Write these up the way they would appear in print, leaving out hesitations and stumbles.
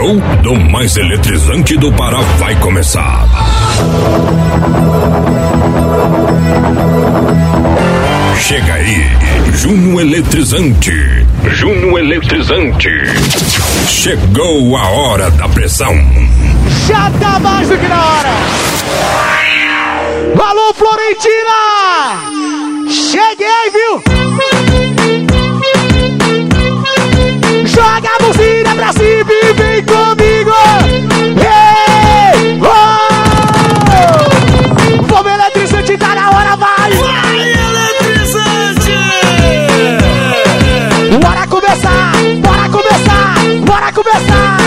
show do mais eletrizante do Pará vai começar. Chega aí, Juno Eletrizante. Juno Eletrizante. Chegou a hora da pressão. Já tá mais do que na hora. Alô, Florentina! Cheguei, viu? Joga a mãozinha pra cima e vem comigo! Hey! Oh! Vamos, eletrizante, tá na hora, vai! Vai, eletrizante! Bora começar! Bora começar! Bora começar!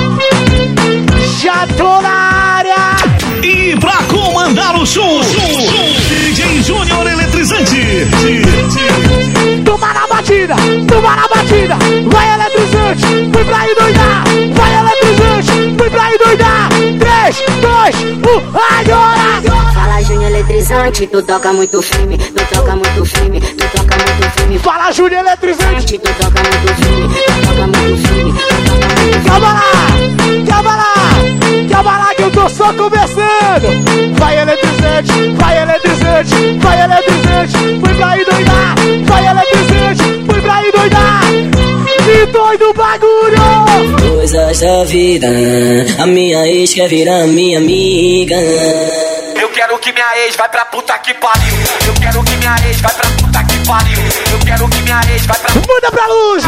Já tô na área! E pra comandar o show, DJ Júnior Eletrizante! Toma na batida! Toma na batida! Vai, eletrizante! Fui pra endoidar! Vai, eletrizante! Fui pra endoidar! 3, 2, 1, agora! Fala, Júnior Eletrizante, tu toca muito firme, tu toca muito firme, tu toca muito firme. Fala, Júnior Eletrizante! Tu toca muito firme, tu toca muito firme, tu toca muito firme. Calma lá! Calma lá! Calma lá que eu tô só começando! Vai, eletrizante! Vai, eletrizante! Vai, eletrizante! Fui pra endoidar! Vai, eletrizante! Fui pra endoidar! Que doido o bagulho! Coisas da vida, a minha ex quer virar minha amiga. Eu quero que minha ex vai pra puta que pariu. Eu quero que minha ex vai pra puta que pariu. Eu quero que minha ex vai pra... Muda pra luz!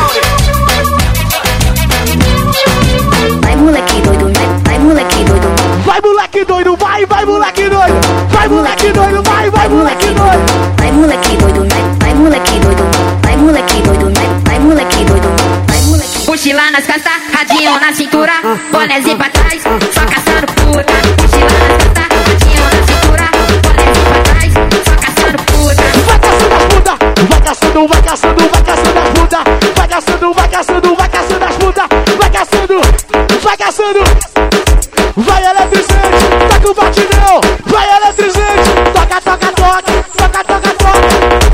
Vai, moleque doido, vai, moleque doido. Vai, moleque doido, vai, vai, moleque doido! Vai, moleque doido, vai, vai, moleque doido! Vai, moleque doido, vai, moleque doido. Vai, moleque doido, vai, moleque doido. Vai, moleque. Mochila nas costas, radinho na cintura, bonézinho pra trás, só caçando puta. Mochila nas costas, radinho na cintura, bonézinho pra trás, só caçando puta. Vai caçando as putas! Vai caçando, vai caçando, vai caçando as putas! Vai caçando, vai caçando, vai caçando as putas! Vai caçando, vai caçando! Vai, eletrizante! Toca o batidão! Vai, eletrizante! Toca, toca, toca! Toca, toca, toca!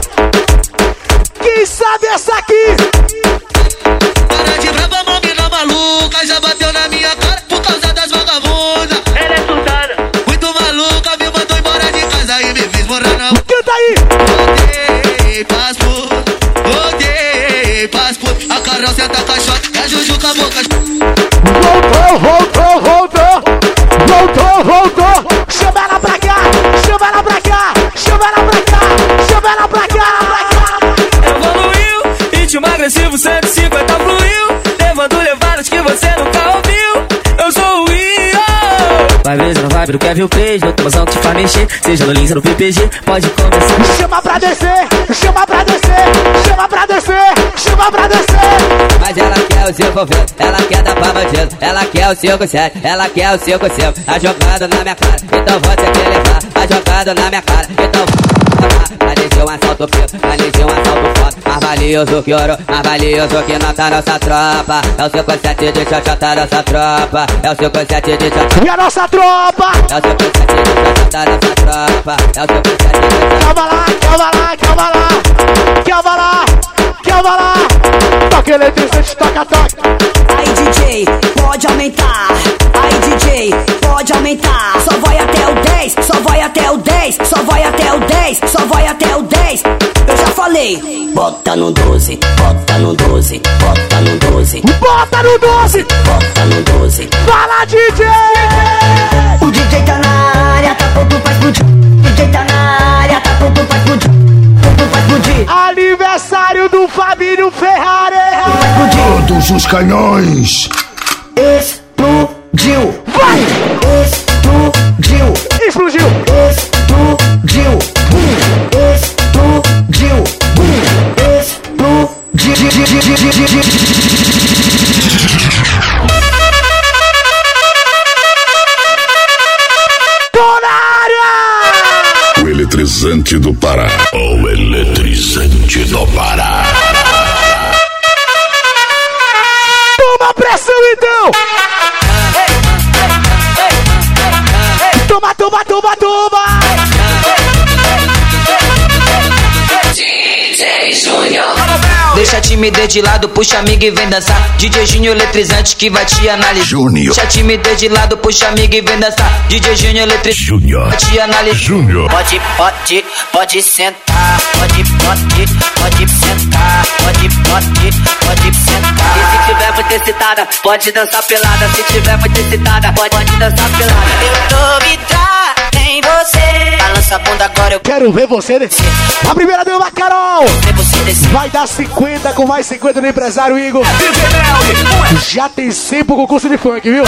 Quem sabe essa aqui? Para de brava, mamina maluca, já bateu na minha cara por causa das vagabundas. Ela é sultana. Muito maluca, me mandou embora de casa e me fez morar na rua. Canta aí! Voltei, passport, a Carol senta caixote, a Juju com a boca. Voltou, voltou, voltou! Voltou, voltou! Chama ela pra cá! Chama ela pra cá! Chama ela pra cá! Chama ela pra cá! Evoluiu, ritmo agressivo 150 fluiu, levando levadas que você nunca ouviu. Eu sou o Rio. Vai brisa, não vai pro Kevin Page, no tomazão que te faz mexer, seja no Lins ou no PPG, pode começar. Chama pra descer! Chama pra descer! Chama pra descer! Chama pra descer! Mas ela quer o 5 ela quer dar pra bandido. Ela quer o 5-7, ela quer o 5-5. Tá jogando na minha cara, então você quer levar. Tá jogando na minha cara, então valeu um assalto preto, valeu um assalto foda. Mais valioso que ouro, mais valioso que nota nossa tropa. É o 5-7 de xoxota nossa tropa. É o 5-7 de xoxota. E a nossa tropa! É o 5-7 de xoxota nossa tropa. É o 5-7 de xoxota. Calma lá, calma lá, calma lá! Calma lá, calma lá! Toca eletrizante, toca, toca! Aí DJ, pode aumentar. Aí DJ, pode aumentar. Só vai até o 10, só vai até o 10, só vai até o 10, só vai até o 10. Eu já falei. Bota no 12, bota no 12, bota no 12. Bota no 12! Bota no 12. Fala, DJ! O DJ tá na área, tá pronto pra explodir. O DJ tá na área, tá pronto pra explodir. Pronto pra explodir. Aniversário do Fabinho Ferrari! Todos os canhões. Explodiu. Vai! Explodiu. Explodiu! Explodiu. Explodiu. O eletrizante do Pará. O eletrizante do Pará. Toma pressão então! Toma, toma, toma, toma! DJ Júnior. Deixa a timidez de lado, puxa amigo e vem dançar. DJ Júnior eletrizante que vai te analisar. Júnior. Deixa a timidez de lado, puxa amigo e vem dançar. DJ Júnior eletrizante. Júnior. Vai te analisar. Júnior. Pode sentar, pode sentar, pode sentar. E se tiver muito excitada, pode dançar pelada. Se tiver muito excitada, pode dançar pelada. Eu tô vidrada em você. Balança a bunda agora, eu quero ver você descer. A primeira dama, Carol. Vai dar 50 com mais 50 no empresário Igor. Já tem 100 pro concurso de funk, viu?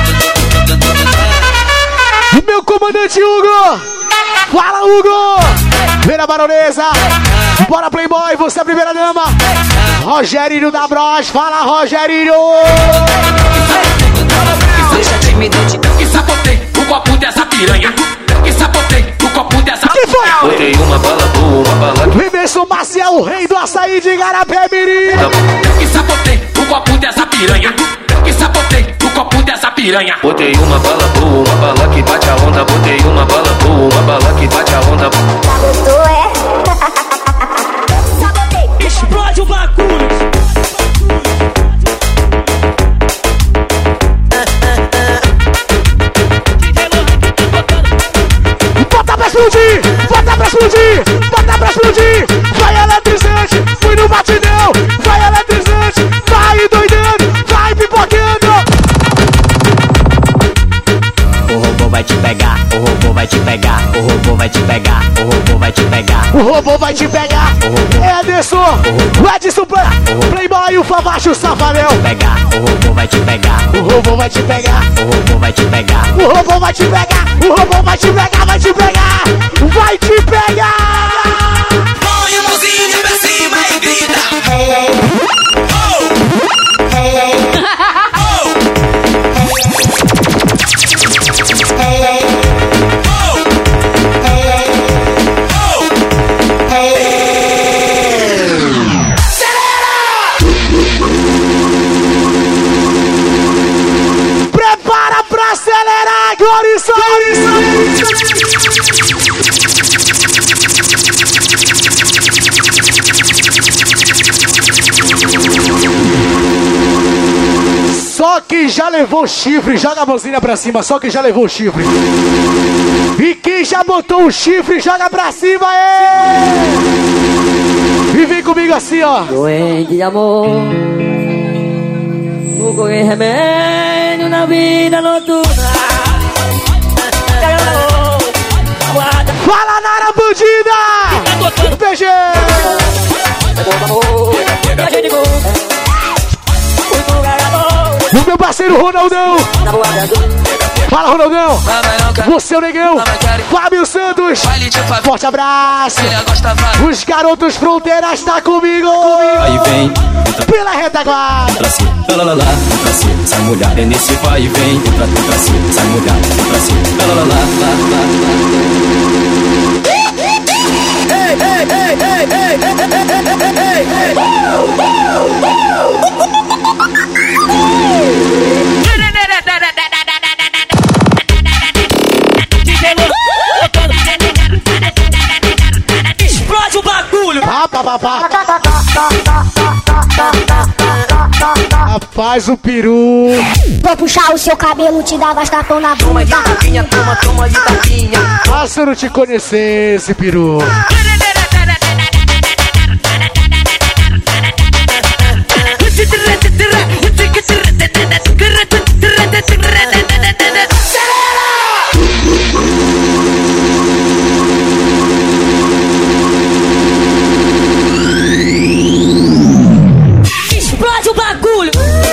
Meu comandante Hugo. Fala, Hugo. Vem na baronesa. Bora, Playboy, você é a primeira dama. Rogerinho da Bros. Fala, Rogerinho. Deixa a timidez. Que sabotei o copo dessa piranha. Que sabotei o copo dessa piranha. Botei uma bala boa, uma bala. Vivenson Maciel, o rei do açaí de Igarapé Mirim. Que sabotei o copo dessa piranha. Que sabotei o copo dessa piranha. Botei uma bala boa, uma bala que bate a onda. Botei uma bala boa, uma bala que bate a onda. Gostou, é? Explode o bagulho. Bota pra explodir, bota pra explodir, bota pra explodir. Vai eletrizante, fui no batidão. Vai eletrizante, vai doidando, vai pipocando. O robô vai te pegar, o robô vai te pegar, o robô vai te pegar, o robô vai te pegar. O robô vai te pegar. É Ederson, o Edson Playboy, o Favacho, o Safadel. Pegar, o robô vai te pegar, o robô vai te pegar, o robô vai te pegar, o robô vai te pegar, o robô vai te pegar, vai te pegar, vai te pegar. Põe a mãozinha pra cima e grita. Prepara pra acelerar, Glória. Só quem já levou chifre, joga a mãozinha pra cima. Só quem já levou chifre. E quem já botou o chifre, joga pra cima, E vem comigo assim, ó. Doente de amor, fogo e remédio na vida noturna. Fala, Nara Bandida! BG! O meu parceiro Ronaldão! Fala, Ronaldão! Você é o negão! Fábio Santos! Forte abraço! Os garotos fronteiras tá comigo! Aí vem, pela retaguarda! entra assim, lá, entra assim, sai mulher. É nesse vai e vem, entra assim, sai mulher. Entra assim, lá. Explode o bagulho. Rapaz, o peru. Vou puxar o seu cabelo, te dar bastapão na bunda. Toma de tapinha, toma de tapinha. Ah, se eu não te conhecesse, peru. Explode o bagulho.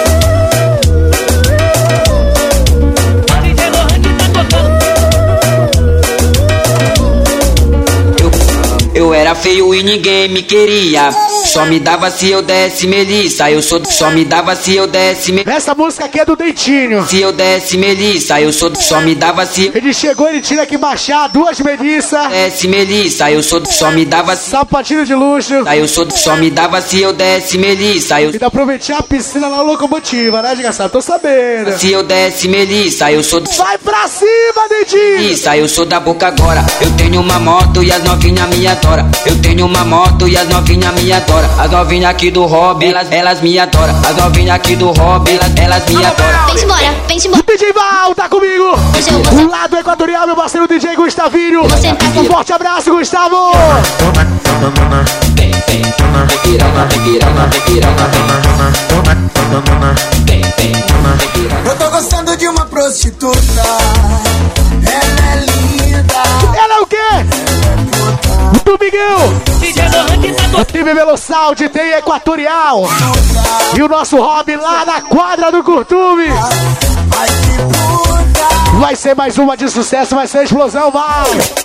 Eu era feio e ninguém me queria. Só me dava se eu desse melissa. Só me dava se eu desse melissa. Essa música aqui é do Dentinho. Se eu desse melissa, só me dava se. Ele chegou, ele tinha que baixar 2 melissa. Desse melissa, só me dava. Sapatinho de luxo. Só me dava se eu desse melissa. E dá pra aproveitar a piscina na locomotiva, né, desgraçado? Tô sabendo. Se eu desse melissa, Vai pra cima, Dentinho. Melissa, eu sou da boca agora. Eu tenho uma moto e as novinhas me adoram. Eu tenho uma moto e as novinhas me adoram. As novinhas aqui do hobby, elas me adoram. As novinhas aqui do hobby, elas me adoram. Vem embora, vem embora. DJ Val, tá comigo. O lado equatorial, meu parceiro DJ Gustavinho. Um forte abraço, Gustavo. Eu tô gostando de uma prostituta. Ela é linda. Ela é o quê? Do Miguel. Tem Velosound, tem Equatorial. E o nosso hobby lá na quadra do Curtume. Vai ser mais uma de sucesso, vai ser explosão, vai!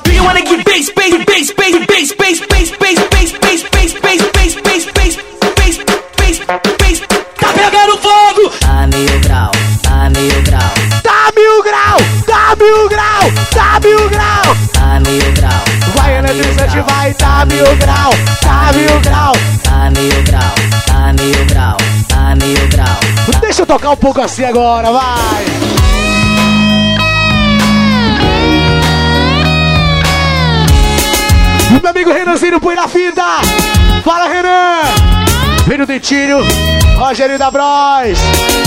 Tá pegando fogo! Tá mil grau, tá mil grau. Tá mil grau, tá mil grau, tá mil grau. Tá mil grau. Vai, eletrizante, vai, tá mil grau, tá mil grau. Tá mil grau, tá mil grau, tá mil grau. Deixa eu tocar um pouco assim agora, vai! Meu amigo Renanzinho, põe na fita! Fala, Renan! Vem no Dentinho, Rogério da Bros!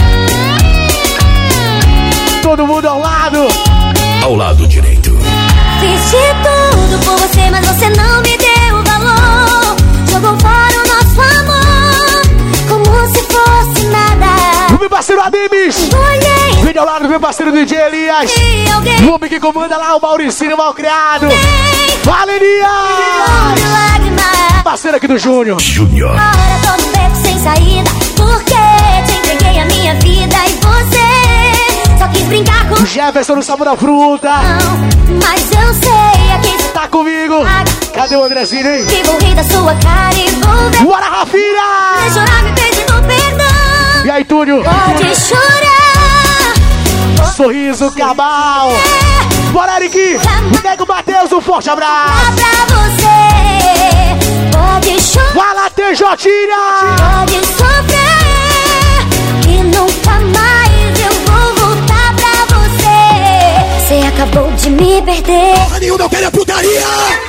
Todo mundo ao lado! Ao lado direito. Fiz de tudo por você, mas você não me deu valor. Jogou fora o nosso amor, como se fosse nada. O meu parceiro Ademis! Vem ao lado do meu parceiro DJ Elias! O homem que comanda lá, o Mauricinho Malcriado! Fala, Elias! Parceiro aqui do Júnior! Júnior! Agora tô no beco sem saída, porque te entreguei a minha vida e você só quis brincar com o Jefferson no sabor da fruta! Mas eu sei a quem tá comigo! Cadê o Andrezinho, hein? que vou rir da sua cara e vou ver. Bora, Rafinha! Vai chorar me pedindo perdão. E aí, Túlio? Pode chorar. Sorriso Cabal! Bora, Eric! Nego Matheus, um forte abraço! Pra você. Pode chorar. Fala, TJinha! Pode sofrer. E nunca mais eu vou voltar pra você. Você acabou de me perder. Porra nenhuma, eu quero é putaria!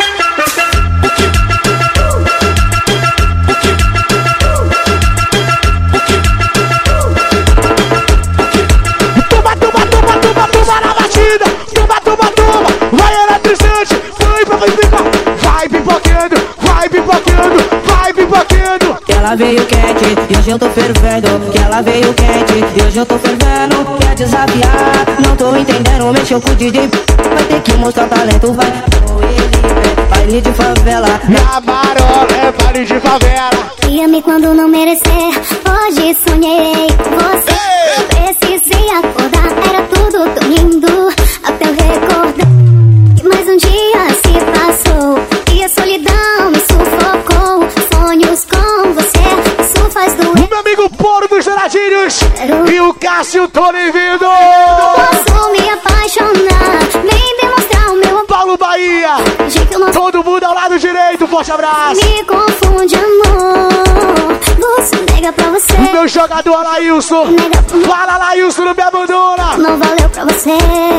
Toma na batida! Toma! Vai, eletrizante! Vai pipocando! Que ela veio quente e hoje eu tô fervendo. Que ela veio quente e hoje eu tô fervendo. Quer desafiar? Não tô entendendo. Mexeu com o DJ, vai ter que mostrar talento. Vai, baile de favela. Na marola é baile de favela. Guia-me quando não merecer. Hoje sonhei com você. Precisei acordar, era tudo tão lindo. Até eu recordar que mais um dia se passou e a solidão me sufocou. Sonhos com você, isso faz doer. O meu amigo Poro dos Douradinhos e o Cássio Tony vindo. Posso me apaixonar, nem demonstrar o meu Paulo Bahia. Todo mundo ao lado direito, forte abraço. Me confunde, amor. Você nega pra você. O meu jogador Alailson. Fala, Alailson, não me abandona. Não valeu pra você.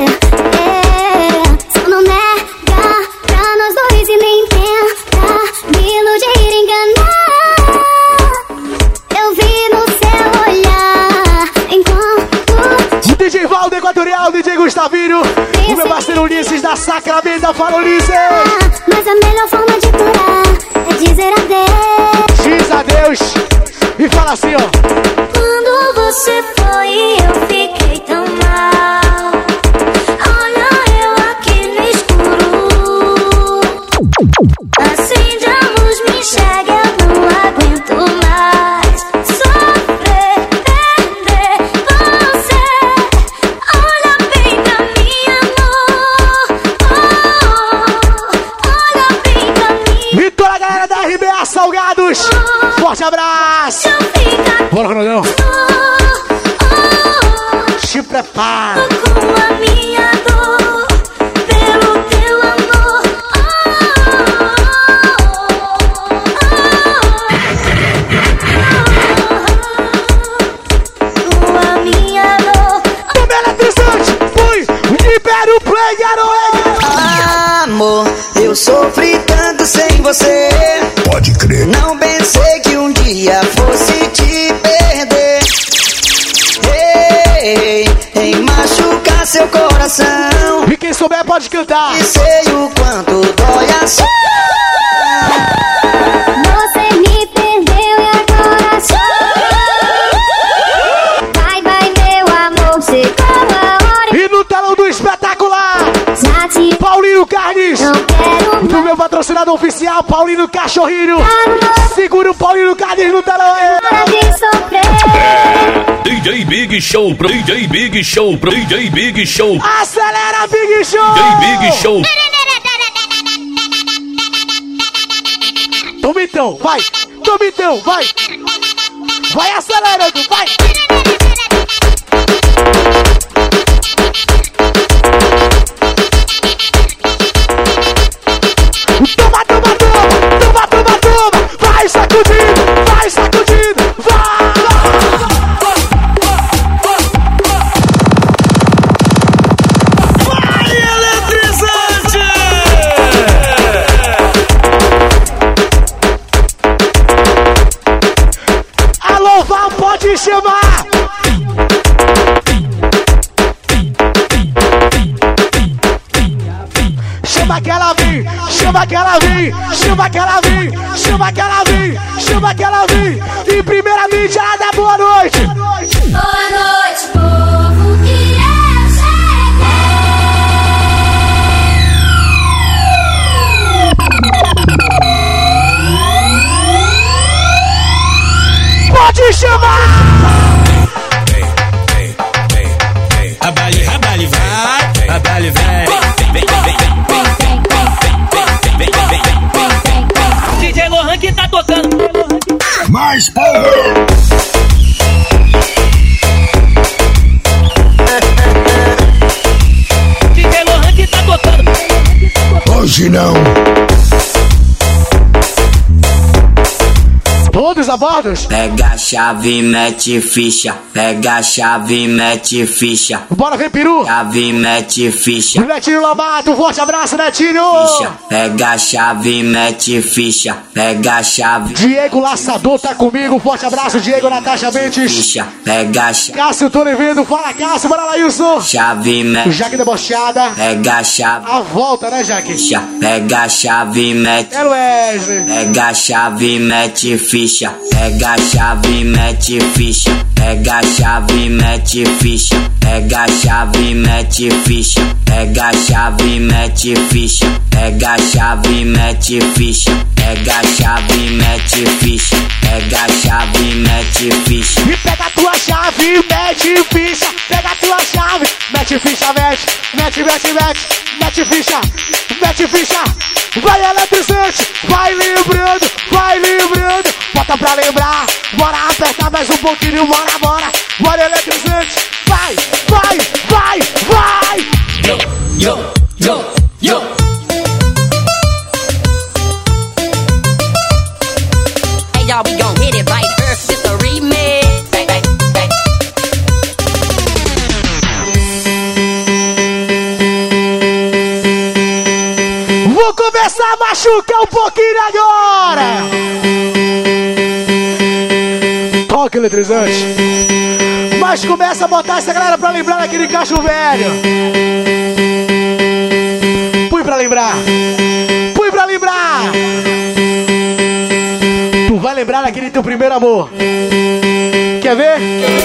Só não nega pra nós dois e nem tenta me iludir e enganar. Eu vi no seu olhar enquanto o DJ Valdo Equatorial, DJ Gustavinho. O meu parceiro Ulisses da Sacramento. Fala, Ulisses. Mas a melhor forma de curar é dizer adeus. Diz adeus e fala assim, ó. Quando você foi, eu fiquei tão mal. Olha eu aqui no escuro. Acende a luz, me enxerga, eu não aguento mais sofrer, perder você. Olha bem pra mim, amor. Olha bem pra mim. Vitória, galera da RBA Salgados. Forte abraço. Bora, Ronaldão. Se prepara. Com a minha dor, pelo teu amor. Com a minha dor. Toma eletrizante. Fui. Libera o play, garoto. Amor, eu sofri tanto errado sem você. Pode crer. Não pensei que um dia fosse te perder. Em machucar seu coração. E quem souber pode cantar. E sei o quanto dói assim. Você me perdeu e agora só. Vai, meu amor, chegou a hora. E no telão do espetacular, Já te Paulinho Carnes. não quero Do meu patrocinador oficial, Paulinho Cachorrinho. Segura o Paulinho Carnes no telão aí. para de sofrer. DJ Big Show, pro DJ Big Show, pro DJ Big Show. Acelera, Big Show. DJ Big Show. Toma então, vai. Toma então, vai. Vai acelerando, vai. Toma, toma, toma. Toma, toma, toma. Vai sacudindo, vai sacudindo. Vai. Vai, eletrizante! Alô, Val, pode chamar. Chama que ela vem, chama que ela vem, chama que ela vem, chama que ela vem, chama que ela vem. E primeiramente ela dá boa noite. Boa noite, povo, que eu cheguei. Pode chamar. Abale, abale, vai. Abale, vai. DJ Lohan que tá tocando. Mais power. DJ Lohan que tá tocando. Hoje não. Todos a bordos. Pega a chave, mete ficha. Pega a chave, mete ficha. Bora ver, peru. Chave, mete ficha. Netinho Lobato, forte abraço, Netinho. Ficha. Pega a chave, mete ficha. Pega a chave. Diego Laçador tá comigo, forte abraço, Diego, Natasha Bentes. Ficha. Pega a chave. Cássio, tô vendo, fala Cássio, bora lá, Wilson. Chave, mete. Jaque debochada. Pega a chave. A volta, né, Jaque? Ficha. Pega a chave, mete. É Wesley. Pega a chave, mete ficha. Pega a chave, mete ficha. Pega a chave, mete ficha. Pega a chave, mete ficha. Pega a chave, mete ficha. Pega a chave, mete ficha. Pega a chave, mete ficha. Pega a chave, mete ficha. E pega a tua chave, mete ficha. Pega a tua chave, mete ficha, mete. Mete, mete, mete. Mete ficha, mete ficha. Vai eletrizante, vai lembrando, vai lembrando. Bota pra lembrar, bora apertar mais um pouquinho, bora, bora. Bora eletrizante, vai, vai, vai, vai. Yo, yo, yo, yo. Hey y'all, we gon' hit it right first. It's a remix. Bang, bang, bang. Vou começar a machucar um pouquinho agora. Toque eletrizante. Mas começa a botar essa galera pra lembrar daquele cacho velho. Põe pra lembrar. Põe pra lembrar. Tu vai lembrar daquele teu primeiro amor. Quer ver?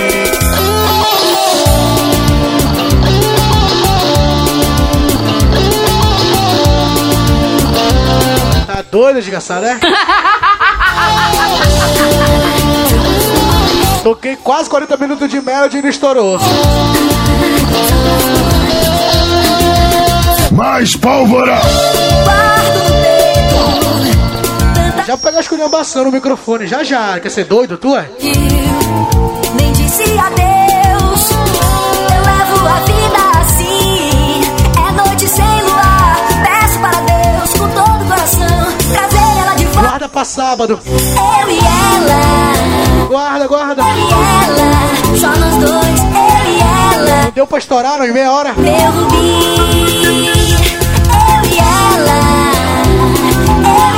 Tá doido, desgraçado, né? Toquei quase 40 minutos de melody e ele estourou. Mais pólvora. Já pega a esculhambação no microfone, já já. Quer ser doido, tu é? Nem disse adeus. Eu levo a vida assim. É noite sem luar. Peço para Deus com todo o coração trazer ela de volta. Guarda pra sábado. Eu e ela. Guarda, guarda. Eu e ela. Só nós dois. Eu e ela. Não deu pra estourar não, em meia hora? Meu rubi. Eu e ela. Eu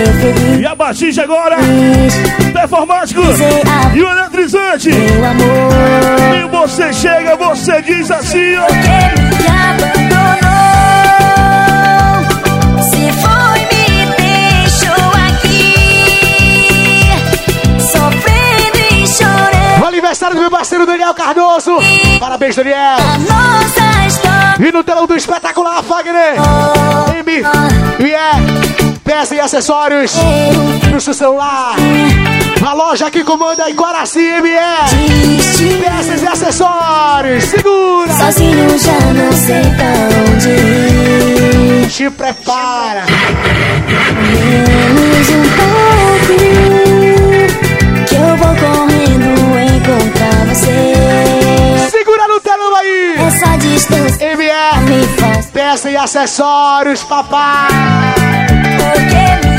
feliz. E a baixinha agora, performático e o eletrizante. Meu amor. E você chega, você diz assim, ó. Porque me abandonou. Se foi, me deixou aqui, sofrendo e chorando. O aniversário do meu parceiro Daniel Cardoso. Parabéns, Daniel. A nossa história. E no telão do espetacular, Fagner. Peça e acessórios no seu celular. A loja que comanda em Guaraci, peças e acessórios. Segura. Sozinho já não sei pra onde ir. Te prepara. Menos um pouco, que eu vou correndo encontrar você. Segura no telão aí. Essa distância me faz. Peça e acessórios, papai. Porque me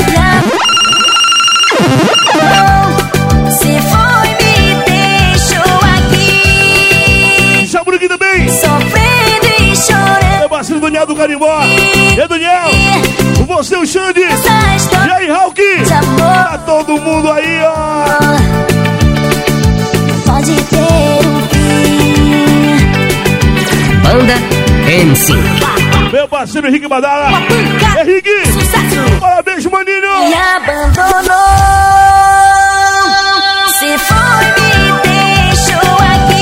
abandonou. Se foi, me deixou aqui, Jaburuqui também. sofrendo e chorando. Meu parceiro Daniel do Carimbó. E Daniel, você, o Xande. E aí, Hulk. Tá todo mundo aí, ó. Pode ter um fim. Banda MC. Meu parceiro Henrique Badala. Henrique, parabéns, maninho. Me abandonou. Se foi, me deixou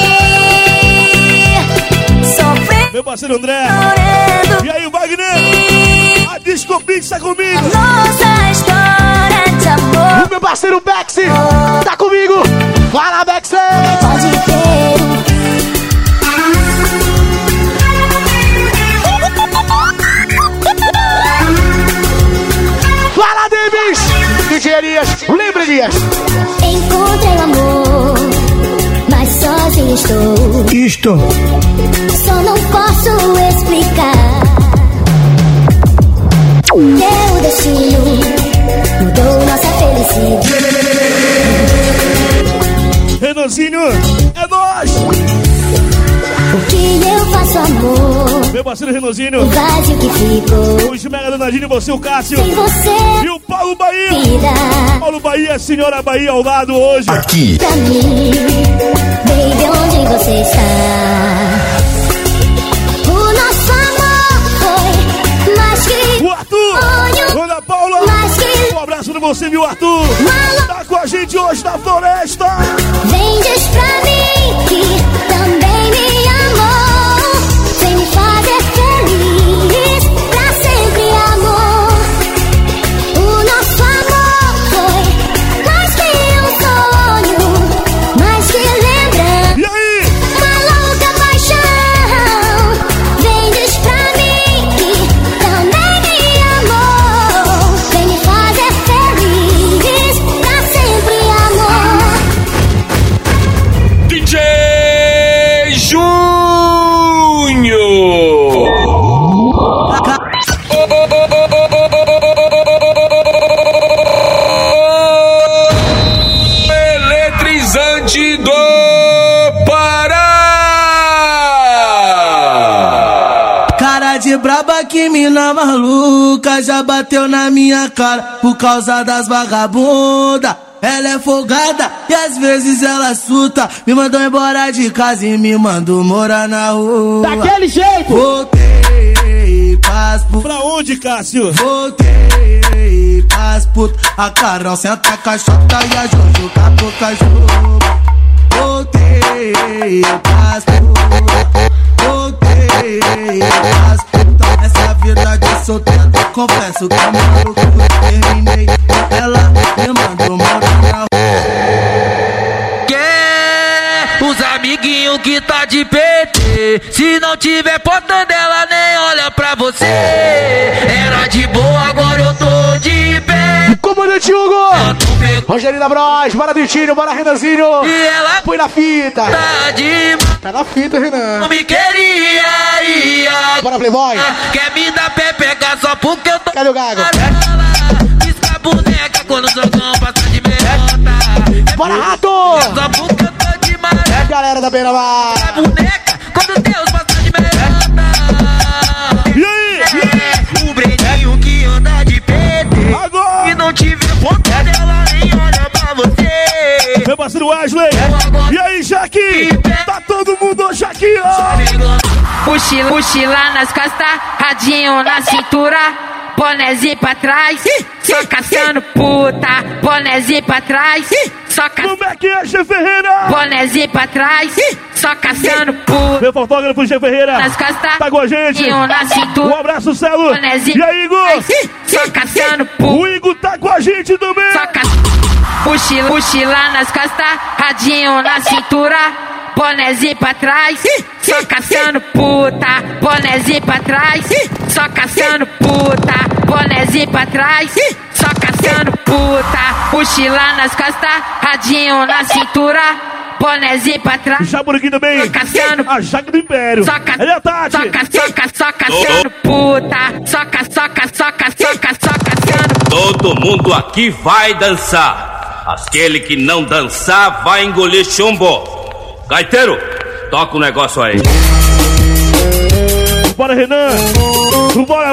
aqui, sofrendo. Meu parceiro André. E aí, Wagner. A Disco Pizza comigo. Nossa história de amor. O meu parceiro Bexy tá comigo. Fala, Bexy. Pode ter um fim. Fala, Davis. DJ Elias, lembra, Elias. Encontrei o amor, mas sozinho estou. Só não posso explicar. Meu destino mudou nossa felicidade. Renanzinho, é nóis. O que eu faço, amor? Meu parceiro Renanzinho. O vazio que ficou. Os Mega Danadinho, você, o Cássio. Sem você. E o Paulo Bahia. Vida. Paulo Bahia, senhora Bahia ao lado hoje. Aqui. Pra mim, baby, onde você está? O nosso amor foi mais que o Arthur. sonho. Ana Paula. Mais que um abraço de você, viu, Arthur? Tá com a gente hoje na floresta. Vem, diz pra mim que também me amou. Vem me fazer feliz pra sempre, amor. O nosso amor foi mais que um sonho, mais que lembrança. E aí? Uma louca paixão. Vem, diz pra mim que também me amou. Vem me fazer feliz pra sempre, amor. DJ Eletrizante do Pará. Cara de braba, que mina maluca, já bateu na minha cara por causa das vagabundas. Ela é folgada e às vezes ela suta. Me mandou embora de casa e me mandou morar na rua. Daquele jeito! Voltei pras putas. Pra onde, Cássio? Voltei pras putas. A Carol senta a caixota e a Jojo capoca jogo. Voltei pras putas. Voltei pras putas. Essa vida de solteiro, confesso que é maluco. Terminei, ela me mandou morar na rua. Os amiguinhos que tá de PT, se não tiver porta dela, nem olha pra você. Era de boa, agora eu tô de pé. Comandante Hugo, Rogerina Bros, bora Dentinho, bora Renanzinho. E ela põe na fita. Tá na fita, Renan. Não me queria, ia. Bora, Playboy. Quer me dar pé, pegar só porque eu tô. Cadê o Gago? Pisca a boneca quando o jogão passa de merda. Bora, Rato. Só porque eu tô de maré. É a galera da Beira-Mar. A boneca quando Deus passa de merda. E aí? O Breninho que anda de PT. Agora. E não tive ponta dela nem olha pra você. Meu parceiro Wesley. E aí, Jaque? Tá todo mundo hoje aqui, ó. Mochila nas costas, radinho na cintura, bonezinho pra trás, só caçando puta. Bonezinho pra trás, só caçando. Como é que é, G Ferreira? Bonezinho pra trás, só caçando puta. Meu fotógrafo G Ferreira nas costas, tá com a gente. Na cintura, um abraço, Celo. Bonezinho e aí, Igor? Só caçando puta. O Igor tá com a gente também. Só mochila nas costas, radinho na cintura, bonezinho pra trás, só caçando puta. Bonezinho pra trás, só caçando puta. Bonezinho pra trás, só caçando puta. Mochila nas costas, radinho na cintura, bonezinho pra trás. Jaburigui também. Só caçando. A Jaque do Império. Ele é Tati. Só caçando puta. Só caçando. Todo mundo aqui vai dançar. Aquele que não dançar vai engolir chumbo. Gaiteiro, toca o negócio aí. Bora, Renan. Bora.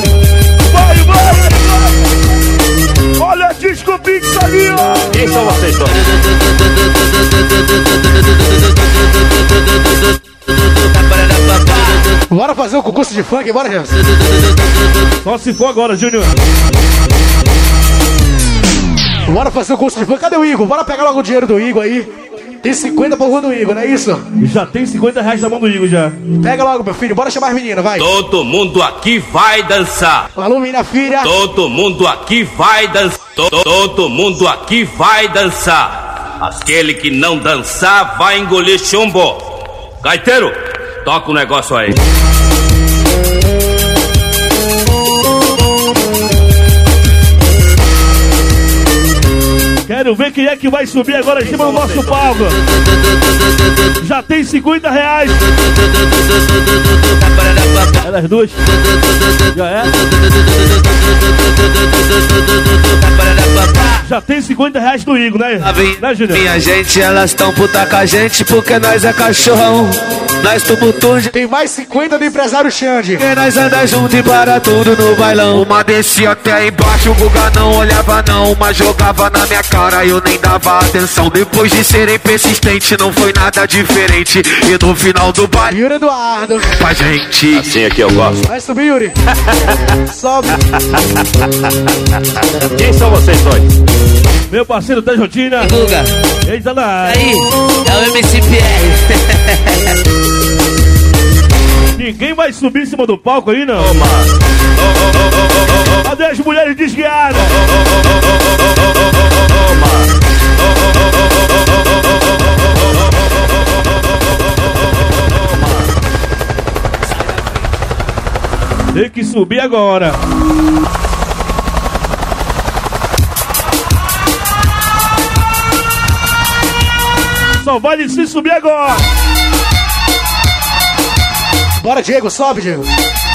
Olha a Disco Pix ali, ó. Quem são vocês dois? Bora fazer o concurso de funk, bora, Jefferson. Só se for agora, Júnior. Bora fazer o curso de funk. Cadê o Igor? Bora pegar logo o dinheiro do Igor aí. Tem 50 por do Igor, não é isso? Já tem 50 reais na mão do Igor, já. Pega logo, meu filho. Bora chamar as meninas, vai. Todo mundo aqui vai dançar. Alô, minha filha. Todo mundo aqui vai dançar. Todo mundo aqui vai dançar. Aquele que não dançar vai engolir chumbo. Gaiteiro, toca o negócio aí. Quero ver quem é que vai subir agora em cima do nosso palco. Já tem 50 reais. Elas duas. Já é? Já tem 50 reais do Igor, né? Né, Júnior? Minha gente, elas tão puta com a gente porque nós é cachorrão. Nós tumultuamos. Tem mais 50 do empresário Xande. Porque nós anda junto e para tudo no bailão. Uma descia até embaixo, o Guga não olhava não. Uma jogava na minha cara, eu nem dava atenção. Depois de serem persistentes, não foi nada diferente. E no final do baile, Yuri Eduardo pra gente. Assim é que eu gosto. Vai subir, Yuri. Sobe. Quem são vocês dois? Meu parceiro Tejotina. Guga. Ele tá na área. Aí, é o MCPR. Ninguém vai subir em cima do palco aí, não. Cadê as mulheres desguiadas? Tem que subir agora. Só vale se subir agora. Bora, Diego, sobe, Diego.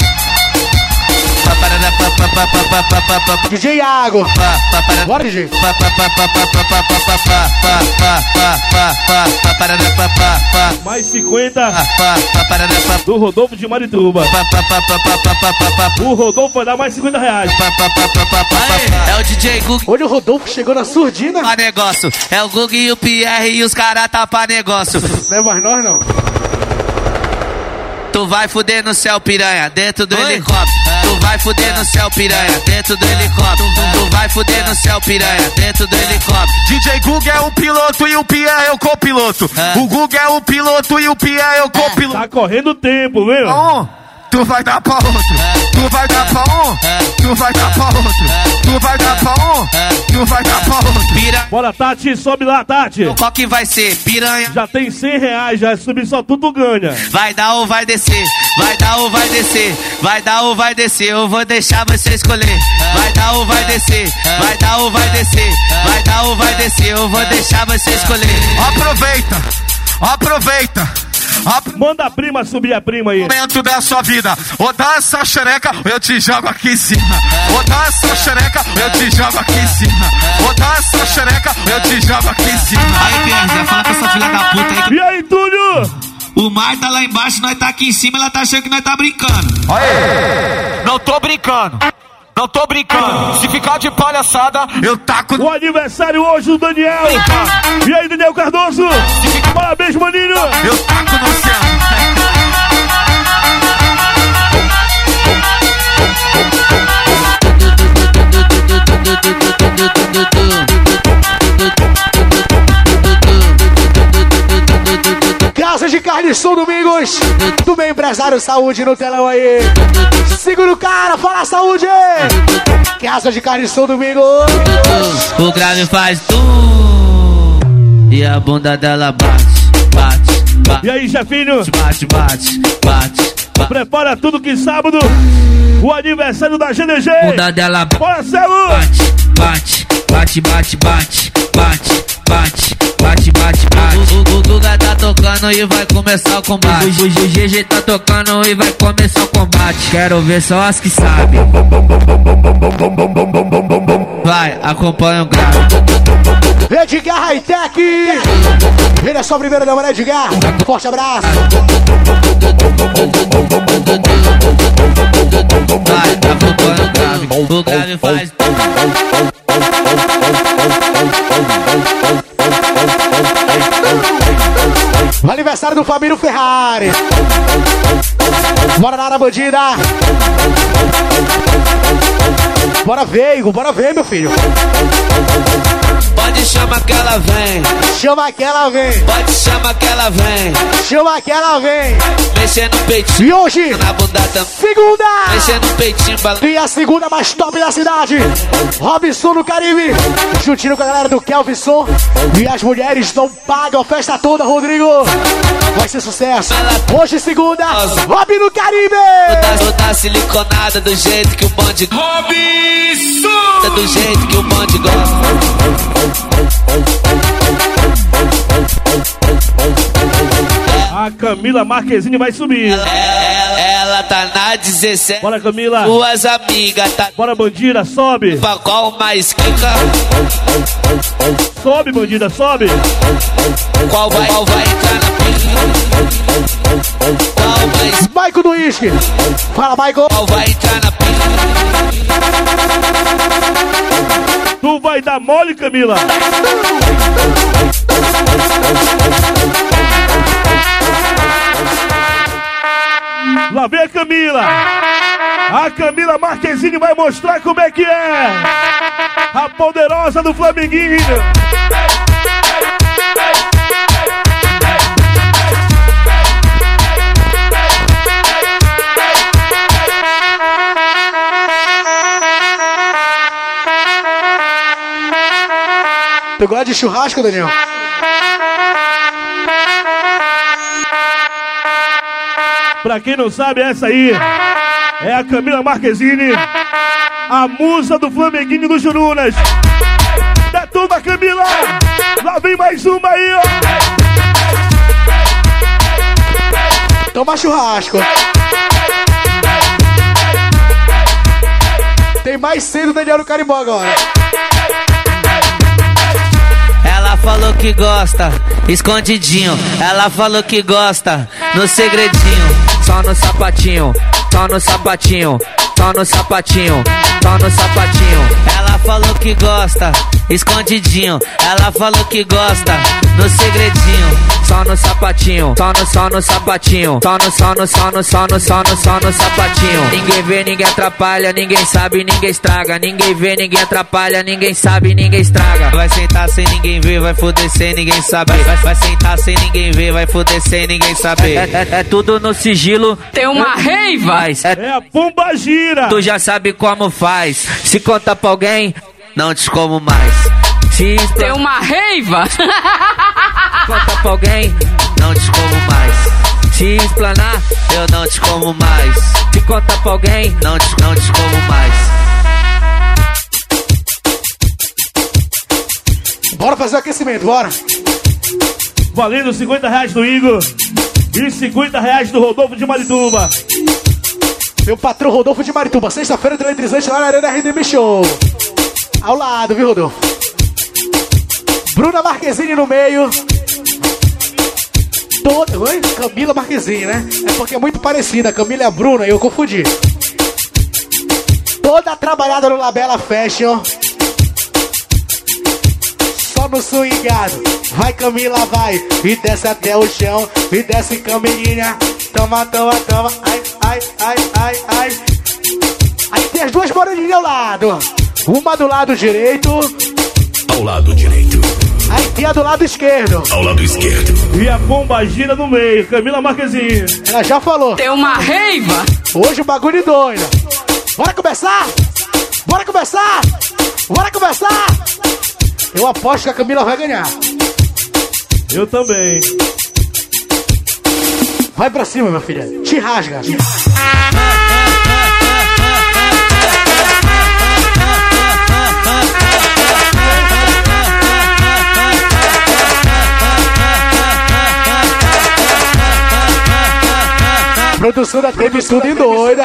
DJ Iago. Bora, DJ. Mais 50 do Rodolfo de Marituba. O Rodolfo vai dar mais 50 reais. É o DJ Guga. Olha, o Rodolfo chegou na surdina. Pra negócio. É o Guga e o Pierre e os caras tá pra negócio. Não é mais nós, não. Tu vai fuder no céu, piranha, dentro do helicóptero. Tu vai fuder no céu, piranha, dentro do helicóptero. Tu vai fuder no céu, piranha, dentro do helicóptero. DJ Guga é o piloto e o Pierre é o copiloto. O Guga é o piloto e o Pierre é o copiloto. Tá correndo tempo, viu? Tu vai dar pra outro. Tu vai dar pra um. Tu vai dar pra outro. Tu vai dar pra um. Tu vai dar pra outro. Bora, Tati, sobe lá, Tati. Qual que vai ser? Piranha. Já tem 100 reais, já subir só tudo ganha. Vai dar ou vai descer? Vai dar ou vai descer? Vai dar ou vai descer? Eu vou deixar você escolher. Vai dar ou vai descer? Vai dar ou vai descer? Vai dar ou vai descer? Eu vou deixar você escolher. Aproveita. Aproveita. Manda a prima subir, a prima aí. Momento da sua vida. Ou dá essa xereca, eu te jogo aqui em cima. Ou dá essa xereca, eu te jogo aqui em cima. Ou dá essa xereca, eu te jogo aqui em cima. Aí, Pierre, já fala pra essa filha da puta aí. E aí, Túlio? O mar tá lá embaixo, nós tá aqui em cima, ela tá achando que nós tá brincando. Aê! Não tô brincando. não tô brincando. Se ficar de palhaçada, eu taco. O aniversário hoje do Daniel. E aí, Daniel Cardoso? Parabéns, maninho. Eu taco no céu. Casa de Carne Sul Domingos, do meu empresário Saúde no telão aí. Segura o cara, fala Saúde! Casa de Carne Sul Domingos. O grave faz e a bunda dela bate. E aí, chefinho? Bate. Prepara tudo que sábado, o aniversário da GDG. Bunda dela bora, Celo! Bate. O Guga tá tocando e vai começar o combate. O GG tá tocando e vai começar o combate. Quero ver só as que sabem. Vai, acompanha o grave. Edgar Hightech. Ele é só a primeira dama, né, Edgar? Forte abraço. Vai, acompanha o grave. O grave faz. Aniversário do Fabinho Ferrari. Bora na área bandida. Bora ver, meu filho. Pode chamar que ela vem. Chama que ela vem. Pode chamar que ela vem. Chama que ela vem. Mexendo no peitinho. E hoje, na bunda também. segunda. Mexendo no peitinho. E a segunda mais top da cidade. Robinson no Caribe. Juntinho com a galera do Kelvinson. E as mulheres não pagam a festa toda, Rodrigo. Vai ser sucesso. Hoje, segunda. Rob no Caribe. Toda siliconada do jeito que o bonde. Robinson. Do jeito que o bonde gosta. A Camila Marquezine vai subir. Ela tá na 17. Bora, Camila. Duas amigas tá. Bora, bandida, sobe. Pra qual mais quica? Sobe, bandida, sobe. Qual vai entrar na pica? Qual mais? Michael do Whisky. Fala, Michael. Qual vai entrar na pica? Tu vai dar mole, Camila. Lá vem a Camila. A Camila Marquezine vai mostrar como é que é. A poderosa do Flamenguinho. Tu gosta de churrasco, Daniel? Pra quem não sabe, essa aí é a Camila Marquezine, a musa do Flamenguinho dos Jurunas. Da turma, Camila! Lá vem mais uma aí, ó! Toma churrasco. Tem mais cedo Daniel no Carimbó agora. Ela falou que gosta, escondidinho. Ela falou que gosta, no segredinho. Só no sapatinho, só no sapatinho, só no sapatinho, só no sapatinho. Ela falou que gosta, escondidinho. Ela falou que gosta, no segredinho. Só no sapatinho, só no sapatinho, só no sapatinho. Ninguém vê, ninguém atrapalha, ninguém sabe, ninguém estraga. Ninguém vê, ninguém atrapalha, ninguém sabe, ninguém estraga. Vai sentar sem ninguém ver, vai foder sem ninguém saber. Vai sentar sem ninguém ver, vai foder sem ninguém saber. É tudo no sigilo. Tem uma reiva. É a pomba gira. Tu já sabe como faz. Se conta pra alguém, não te como mais. Tem uma reiva. Conta pra alguém, não te como mais. Se explanar, eu não te como mais. Se conta pra alguém, não te como mais. Bora fazer o aquecimento, bora. Valendo R$50 do Igor e R$50 do Rodolfo de Marituba. Meu patrão Rodolfo de Marituba, sexta-feira de eletrizante lá na Arena RDB Show. Ao lado, viu, Rodolfo? Bruna Marquezine no meio. Oi? Camila Marquezine, né? É porque é muito parecida. A Camila é a Bruna e eu confundi. Toda trabalhada no Labela Fashion. Só no swingado. Vai Camila, vai. E desce até o chão. E desce Camilinha. Toma, toma, toma. Ai, ai, ai, ai, ai. Aí tem as duas moreninhas ao lado. Uma do lado direito. Ao lado direito. Aí tem a do lado esquerdo. Ao lado esquerdo. E a bomba gira no meio, Camila Marquezine. Ela já falou. Tem uma reiva. Hoje o bagulho doido. Bora começar? Bora começar? Bora começar? Eu aposto que a Camila vai ganhar. Eu também. Vai pra cima, minha filha. Te rasga. Produção da TV tudo em doida.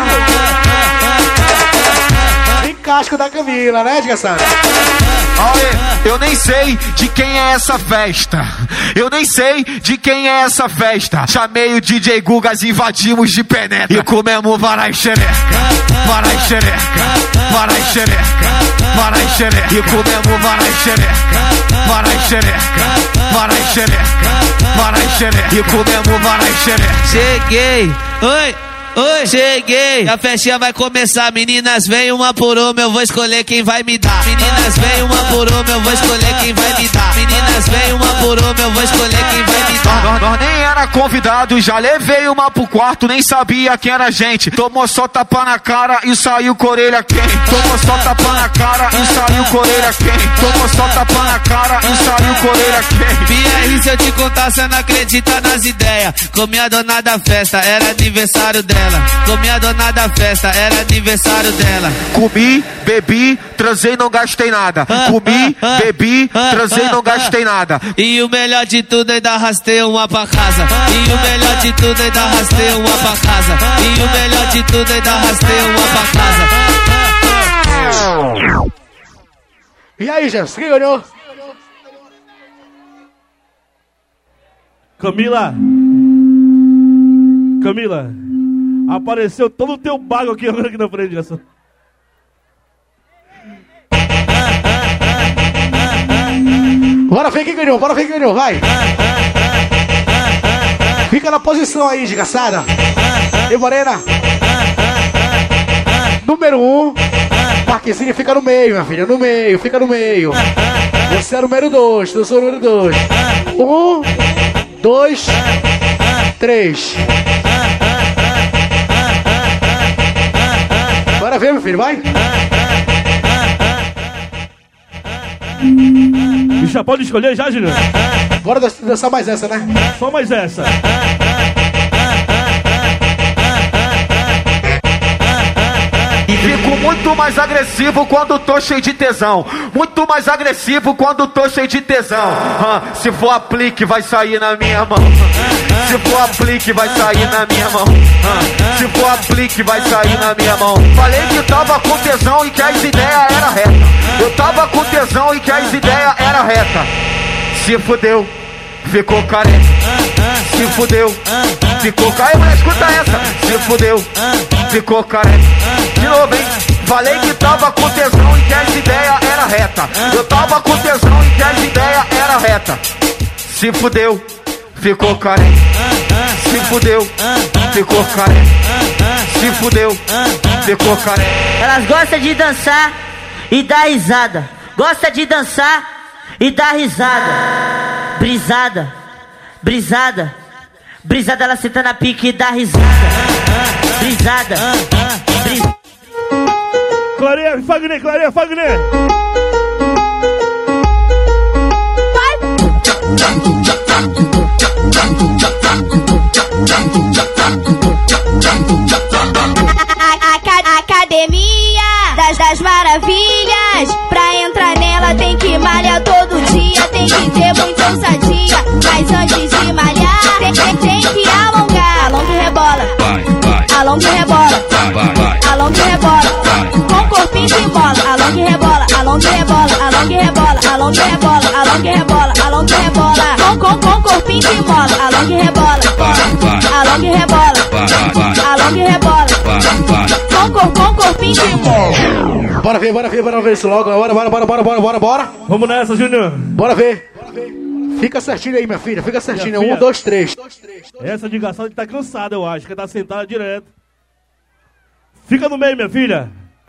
Tem casco da Camila, né, desgraçado? Olha, eu nem sei de quem é essa festa. Eu nem sei de quem é essa festa. Chamei o DJ Gugas, invadimos de penetra. E comemos varai xereca, varai xereca, varai xereca, varai xereca. E comemos varai xereca, varai xereca, varai xereca, varai xereca. E comemos varai xereca. Cheguei, oi. Oi, cheguei, a festinha vai começar. Meninas, vem uma por uma, eu vou escolher quem vai me dar. Meninas, vem uma por uma, eu vou escolher quem vai me dar. Meninas, vem uma por uma, eu vou escolher quem vai me dar. Nós nem era convidado, já levei uma pro quarto, nem sabia quem era a gente. Tomou só tapa na cara e saiu com orelha quente. Tomou só tapa na cara e saiu com orelha quente. Tomou só tapa na cara e saiu com orelha quente. BR, se eu te contar, cê não acredita nas ideias. Comi a dona da festa, era aniversário dela. Comi a dona da festa, era aniversário dela. Comi, bebi, transei, não gastei nada. Comi, bebi, transei, não gastei nada. E o melhor de tudo, ainda arrastei uma pra casa. E o melhor de tudo, ainda arrastei uma pra casa. E o melhor de tudo, ainda arrastei uma pra casa. E aí, Jefferson, quem ganhou? Camila, apareceu todo o teu bago aqui agora aqui na frente, essa. Bora ver quem ganhou, vai. Fica na posição aí, desgraçada. E Morena. Número 1. Marquezine fica no meio, minha filha, no meio, fica no meio. Você é o número 2, eu sou o número 2. 1, 2, 3. Bora ver, meu filho, vai. E já pode escolher já, Júnior? Bora dançar mais essa, né? Só mais essa. Fico muito mais agressivo quando tô cheio de tesão. Muito mais agressivo quando tô cheio de tesão. Se for aplique, vai sair na minha mão. Se for aplique, vai sair na minha mão. Se for aplique, vai sair na minha mão. Falei que tava com tesão e que as ideias era reta. Eu tava com tesão e que as ideias era reta. Se fudeu, ficou careca. Se fudeu, ficou careca. Mulher, escuta essa. Se fudeu, ficou careca. De novo, hein? Falei que tava com tesão e que as ideias era reta. Eu tava com tesão e que as ideias era reta. Se fudeu, ficou careca. Se fudeu, ficou careca. Se fudeu, ficou careca. Elas gostam de dançar e dar risada. Gosta de dançar e dar risada. Brisada, brisada, brisada, ela senta na pique e dá risada. Brisada, brisada. Clareia, Fagner, clareia, Fagner. Academia das maravilhas. Pra entrar nela tem que malhar todo dia. Tem que ter muita ousadia. Mas antes de malhar tem que alongar. Alonga e rebola. Alonga e rebola. Alonga e rebola. Com corpinho de bola. Alonga e rebola. Alonga e rebola. Alonga e rebola. Alonga e rebola. Alonga e rebola. Alonga e rebola. Com corpinho de bola. Alonga e rebola. Alonga e rebola. Alonga e rebola. Com corpinho de mão. Bora ver isso logo. Bora. Vamos nessa, Júnior. Bora ver. Fica certinho aí, minha filha. Fica certinho. Minha 1, 2, 3. Essa de engraçada tá cansada, eu acho. Que tá sentada direto. Fica no meio, minha filha.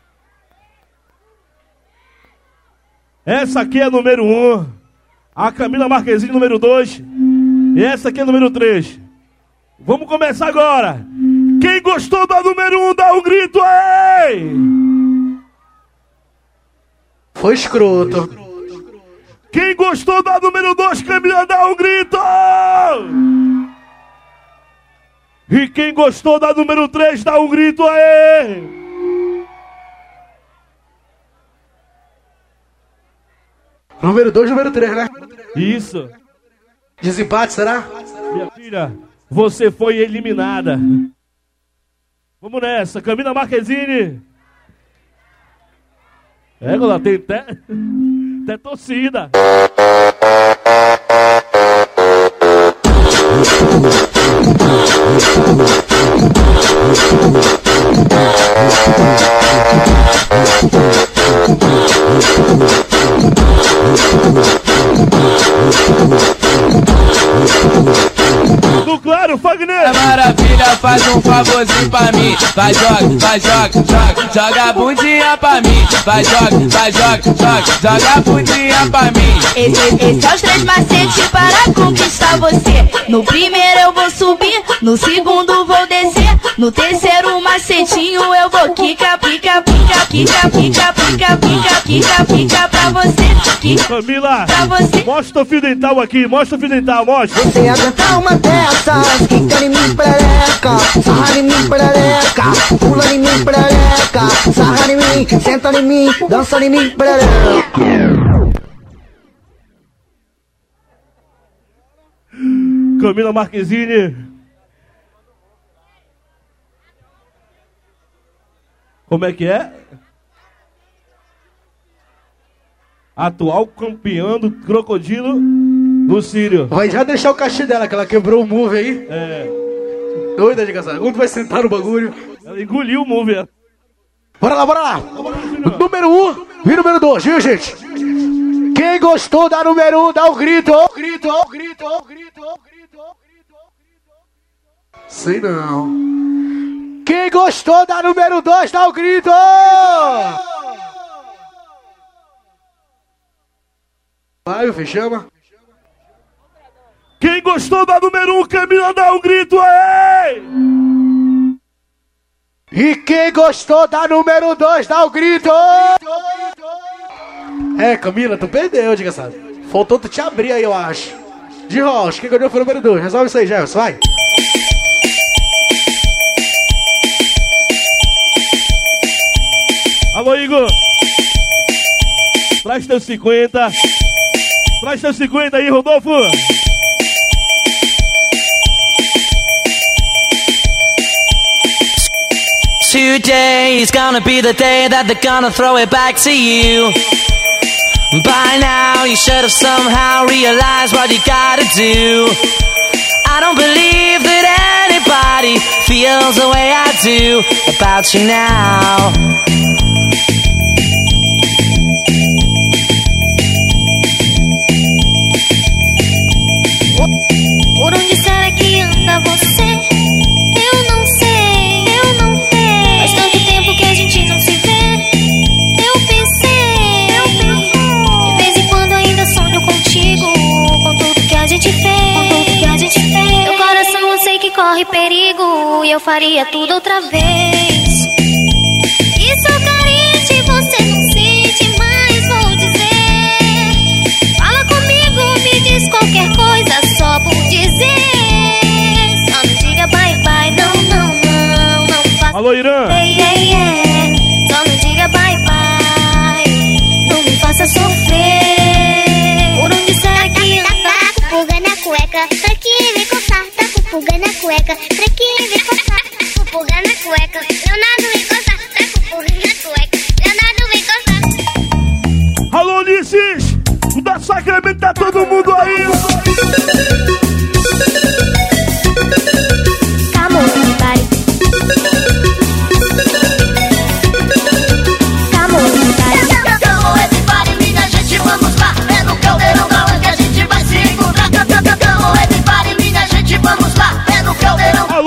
Essa aqui é a número 1. A Camila Marquezine, número 2. E essa aqui é a número 3. Vamos começar agora. Quem gostou da número 1, dá um grito aí! Foi escroto. Quem gostou da número 2, Camila, dá um grito! E quem gostou da número 3, dá um grito aí! Número 2, número 3, né? Isso. Desempate, será? Minha filha, você foi eliminada. Vamos nessa, Camila Marquezine. Ela tem até torcida. Do claro, Fagner. Maravilha, faz um favorzinho pra mim. Vai, joga a bundinha pra mim. Vai, joga a bundinha pra mim. Esse é os 3 macetes para conquistar você. No primeiro eu vou subir, no segundo vou descer, no terceiro macetinho eu vou quica pra você. Família, pra você. Mostra o fio dental aqui, mostra. Você aguenta uma dessas, quica em mim, perereca, sarra em mim, perereca, pula em mim, perereca, sarra em mim, senta em mim, dança em mim, perereca. Camila Marquezine. Como é que é? Atual campeã do crocodilo do Sírio. Vai já deixar o cachê dela, que ela quebrou o move aí. É. Doida de caçada. Quando vai sentar no bagulho? Ela engoliu o move. Bora lá. Número 1 e número 2, viu, gente? Quem gostou da número 1, dá um grito. Sei não. Quem gostou da número 2, dá um grito. Vai, meu filho, chama. Quem gostou da número 1, Camila, dá um grito aí! E quem gostou da número 2, dá um grito! É, Camila, tu perdeu, desgraçado. Faltou tu te abrir aí, eu acho. De rocha, quem ganhou foi o número 2. Resolve isso aí, Jefferson, vai. Alô, Igor. Traz teu 50. Traz teu 50 aí, Rodolfo. Today is gonna be the day that they're gonna throw it back to you. By now you should have somehow realized what you gotta do. I don't believe that anybody feels the way I do about you now. Por onde será que anda você? Eu não sei. Faz tanto tempo que a gente não se vê. Eu pensei. De vez em quando ainda sonho contigo, com tudo que a gente fez. Meu coração eu sei que corre perigo, e eu faria tudo outra vez. E sou carente, você não sente, mas vou dizer. Fala comigo, me diz qualquer coisa só por dizer. Só não diga bye bye, não faça. Alô, Irã. Só não diga bye bye, não me faça sofrer. Por onde será que anda? Tá com pulga na cueca, pra que me coçar? Tá com pulga na cueca, pra que me coçar? Tá com pulga na cueca, Leonardo me coçar. Tá com pulga na cueca, Leonardo me coçar. Alô, Ulisses. O da Sacramento, tá todo mundo aí. Come on, everybody.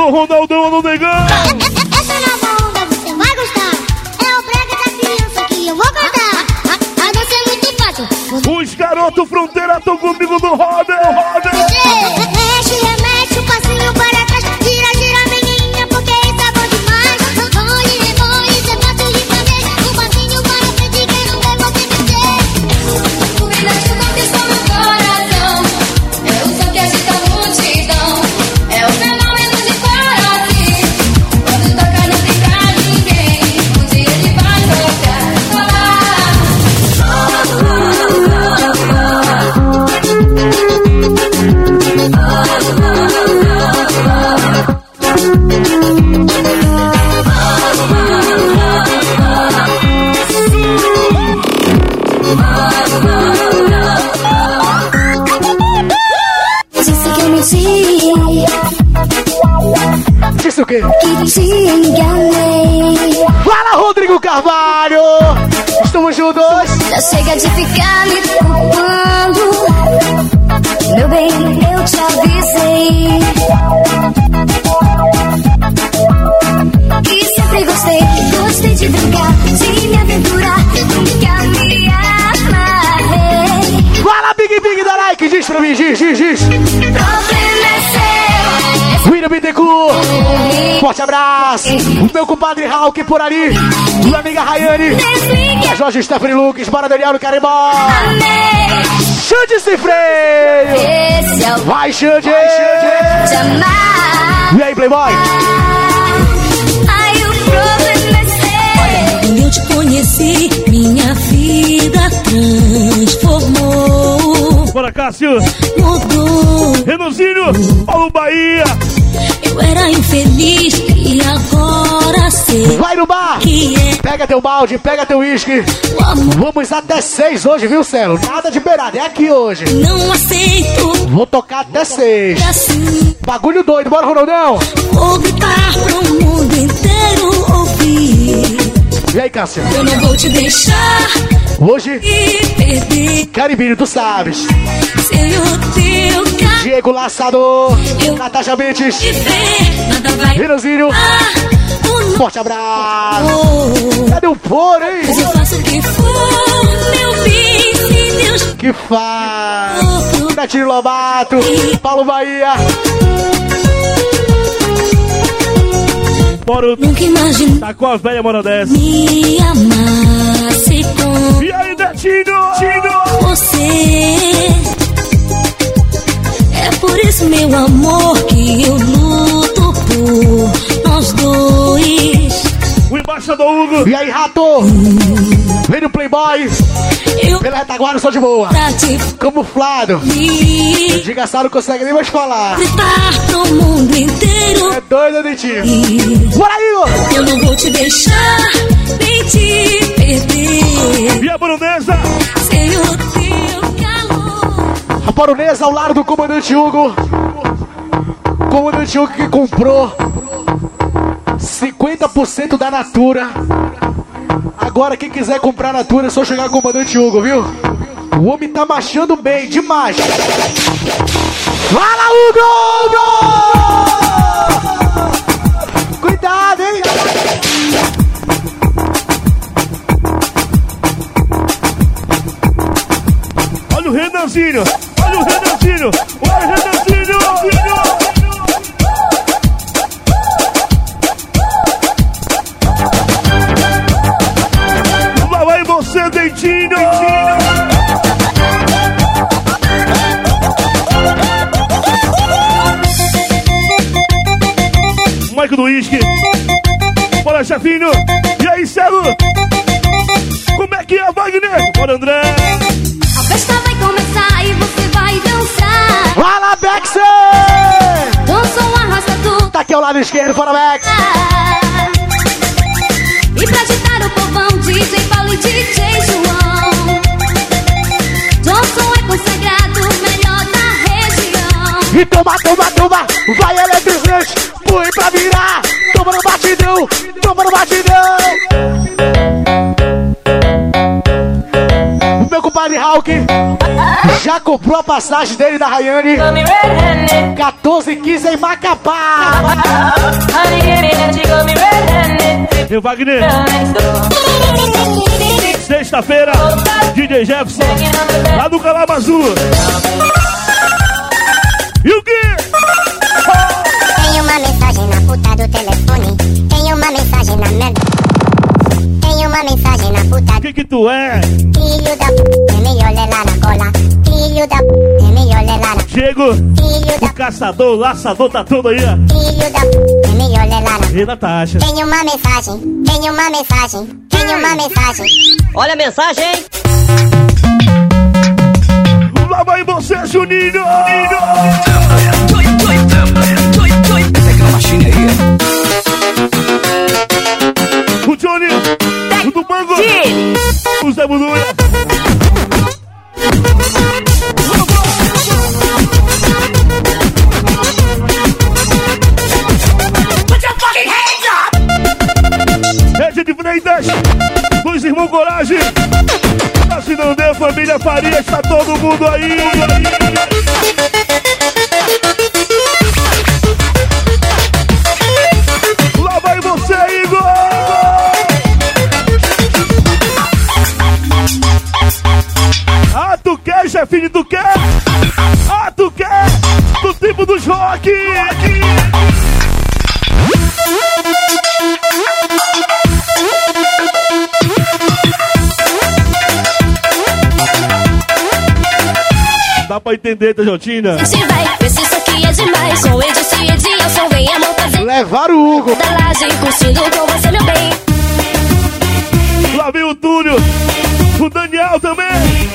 Alô, Ronaldão, alô, Negão. Essa nova onda você vai gostar. É o brega da criança que eu vou cantar. A dança é muito fácil. Os garotos fronteira estão comigo no roda. Mexe, remete o passinho para trás. Gira, gira, menininha, porque isso é bom demais. Rebole, rebole, isso é fácil de fazer. O passinho para frente, quem não vê você mexer. O brilhante conquistou meu coração. É o som que agita a multidão. É o fenômeno de Paraty. Quando toca não tem pra ninguém. Um dia ele vai tocar. Disse que eu menti. Disse o quê? Que te enganei. Fala, Rodrigo Carvalho! Estamos juntos! Já chega de ficar me culpando. Meu bem, eu te avisei. E sempre gostei de brincar, de me aventurar. Nunca me amarrei. Fala, Big da like! Diz pra mim, diz. Problema é seu. William Bittencourt! Forte abraço! O meu compadre Hulk por ali! Minha amiga Rayane! A Jorge Stephanie Lucas! Bora Daniel no Carimbó! Xande esse freio! Vai, Xande! E aí, Playboy? Ai, o problema é seu. Quando eu te conheci, minha vida transformou. Bora, Cássio! Mudou. Renanzinho! Paulo Bahia! Eu era infeliz e agora sei. Vai no bar! Pega teu balde, pega teu uísque. Vamos até 6 hoje, viu, Celo? Nada de beirada, é aqui hoje. Não aceito. Vou tocar até 6. Assim. Bagulho doido, bora, Ronaldão! Vou gritar pro mundo inteiro ouvir. E aí, Cássio? Eu não vou te deixar hoje e perder. Caribinho, tu sabes. Sem o teu carro. Diego Laçador. Natasha Bentes. Nada vai. Renanzinho. Forte abraço. Cadê o foro, hein? Mas eu faço o que for, meu bem, se Deus que faz. Netinho Lobato. Paulo Bahia. Bora. Nunca imaginei. Tá com a velha mora dessa. Me amasse com. E aí, Netinho? Você. É por isso, meu amor, que eu luto por nós dois. O embaixador Hugo. E aí, Rato? Vem no Playboy. Pela retaguarda, só de boa. Camuflado. Diga, só não consegue nem mais falar. Gritar pro mundo inteiro. É doido, Netinho. Bora aí, Igor. Eu não vou te deixar, nem te perder. E a Baronesa? Sem o teu calor. A Baronesa ao lado do comandante Hugo. Comandante Hugo que comprou 50% da Natura. Agora quem quiser comprar Natura é só chegar com o comandante Hugo, viu? O homem tá marchando bem, demais. Fala, Hugo! Cuidado, hein? Olha o Renanzinho! Olha o Renanzinho! Olha o Renanzinho! Lá vai você, Dentinho! Maico do uísque! Bora, chefinho! E aí, Celo? Como é que é, Wagner? Bora, André! A festa vai começar e você vai dançar. Fala, Bexer! Dançou, arrasta tudo. Tá aqui ao lado esquerdo, bora, Bex! E pra agitar o povão, DJ Paulo e DJ João. Johnson é consagrado, melhor da região. E toma, vai eletrizante, põe pra virar. Toma no batidão, O meu compadre Hawk já comprou a passagem dele da Rayane 14h15 em Macapá. E Wagner, sexta-feira, DJ Jefferson, lá do Calamazu. E o quê? Tem uma mensagem na puta do telefone. Tem uma mensagem na merda. Tem uma mensagem na puta. Que tu é? Filho da p, me olha lá na cola. Filho da p, me olha lá na. Chego, o caçador, o laçador tá todo aí. Filho da p, me olha lá na. E Natasha. Tem uma mensagem, tem uma mensagem, tem uma mensagem. Olha a mensagem. Lá vai você, Juninho! Pega a machine aí. O Johnny, o do Bango, o Zé Buduia. Rede de Freitas, dois irmãos Coragem. Se não deu, família Faria, está todo mundo aí. Lá vai você, Igor! Ah, tu quer, chefinho, tu quer? Ah, tu quer? Do tipo dos rock! Dá pra entender, Tajotina? Se vai, esse isso aqui é demais. Com Edson e Edilson, vem amor fazer. Levaram o Hugo. Da laje, curtindo com você, meu bem. Lá vem o Túlio. O Daniel também.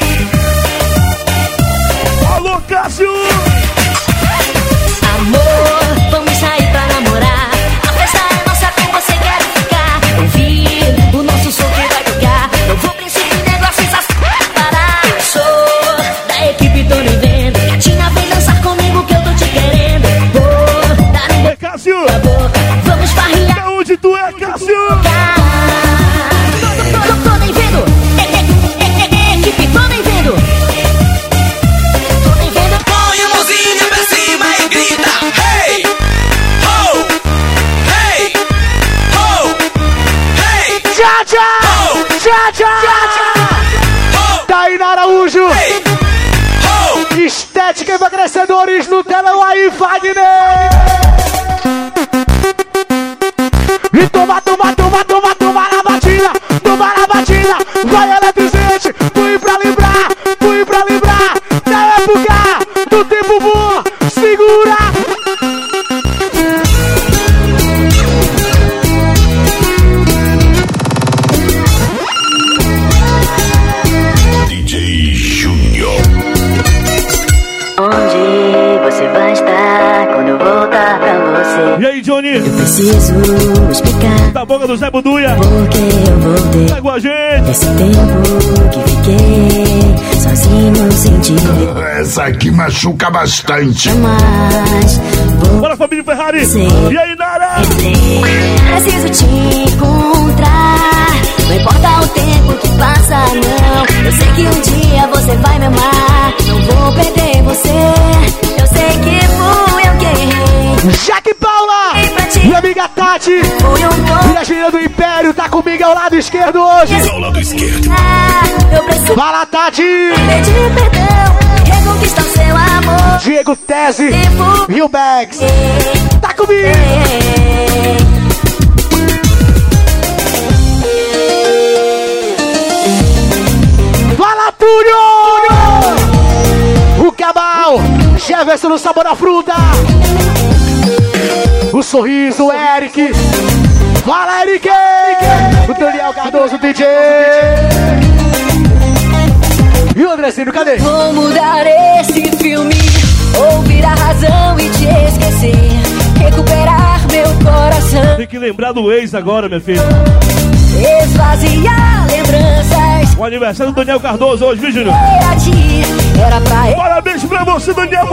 Alô, Cássio. Amor, vamos sair pra namorar. A festa é nossa, com você quero ficar. Ouvir o nosso som que vai tocar. Não vou príncipe negócio, parar. Sou da equipe, tô nem vendo. Gatinha, vem dançar comigo que eu tô te querendo. Vou dar um beijo Cássio. Na boca. Vamos farrear. Da onde tu é, Cássio? Tô nem vendo. Equipe, tô nem vendo. Tô nem vendo. Põe a mãozinha pra cima e grita. Hey! Ho! Hey! Ho! Hey! Tchá, tchá! Tchá, tchá! Taina Araújo! Estética emagrecedores no telão aí, Wagner! E toma, toma, toma, toma, toma na batida! Toma na batida! Vai eletrizante! Fui pra lembrar! Fui pra lembrar! Da época do tempo bom! Segura! DJ Júnior. Onde você vai estar quando eu voltar pra você? E aí, Johnny? Eu preciso explicar da boca do Zé Buduia. Porque eu voltei. Vai com a gente. Esse tempo que fiquei sozinho sem te ver. Essa aqui machuca bastante. Mas bora, família Ferrari. E aí, Nara? Preciso te encontrar. Não importa o tempo que passa, não. Eu sei que um dia você vai me amar. Não vou perder você. Eu sei que fui eu quem errei. Jaque Paula! Minha amiga Tati! Virgínia do Império tá comigo ao lado esquerdo hoje! Ao lado esquerdo. Eu preciso. Fala, Tati! Pedir perdão, reconquistar seu amor. Diego Tese, Rio Bags! Tá comigo! Fala, Túlio! O Cabal! Jefferson no Sabor da Fruta! O sorriso, Eric! Fala, Eric! O Daniel Cardoso, DJ! E o Andrezinho, cadê? Vou mudar esse filme, ouvir a razão e te esquecer. Recuperar meu coração. Tem que lembrar do ex agora, minha filha. Esvaziar lembranças. O aniversário do Daniel Cardoso hoje, viu, Júnior? Era pra ele. Parabéns pra você, Daniel.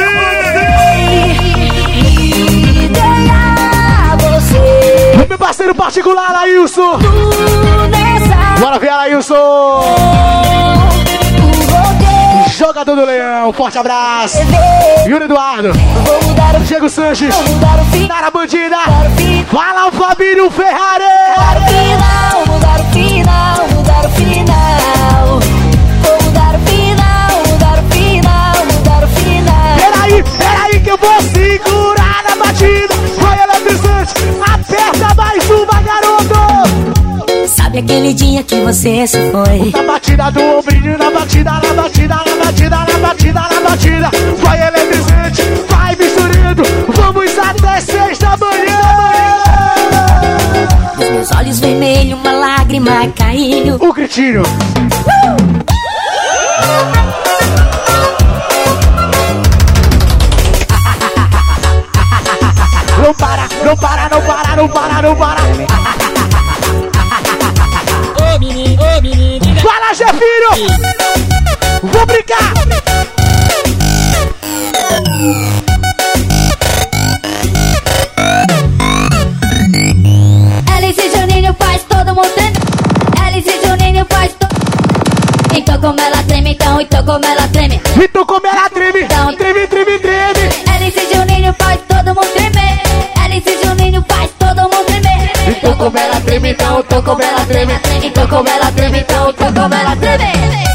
O meu parceiro particular, Ailson. Bora ver, Ailson. Jogador do Leão, forte abraço. Yuri Eduardo, Diego Sanches, Nara Bandida, fala o Fabinho Ferrari. Mudar o final, mudar o final. Vou mudar o final, mudar o final, mudar o final. Peraí que eu vou segurar na batida. Vai eletrizante, aperta mais uma, garoto. Sabe aquele dia que você se foi? Na batida do ombrinho, na batida, na batida, na batida, na batida, na batida. Vai eletrizante, vai misturando. Vamos até 6 da manhã. Nos meus olhos vermelhos, uma lágrima caiu. O gritinho. Não para, não para, não para, não para, não para. Ô menino, fala, Jefinho! Vou brincar! Alice e Juninho faz todo mundo tremer. Alice e Juninho faz todo. Então como ela treme, então como ela treme. Então como ela treme, então treme, treme, treme. Alice e Juninho faz todo mundo tremer. Alice e Juninho faz todo mundo tremer. Então como ela treme, então como ela treme. Então como ela treme, então como ela treme.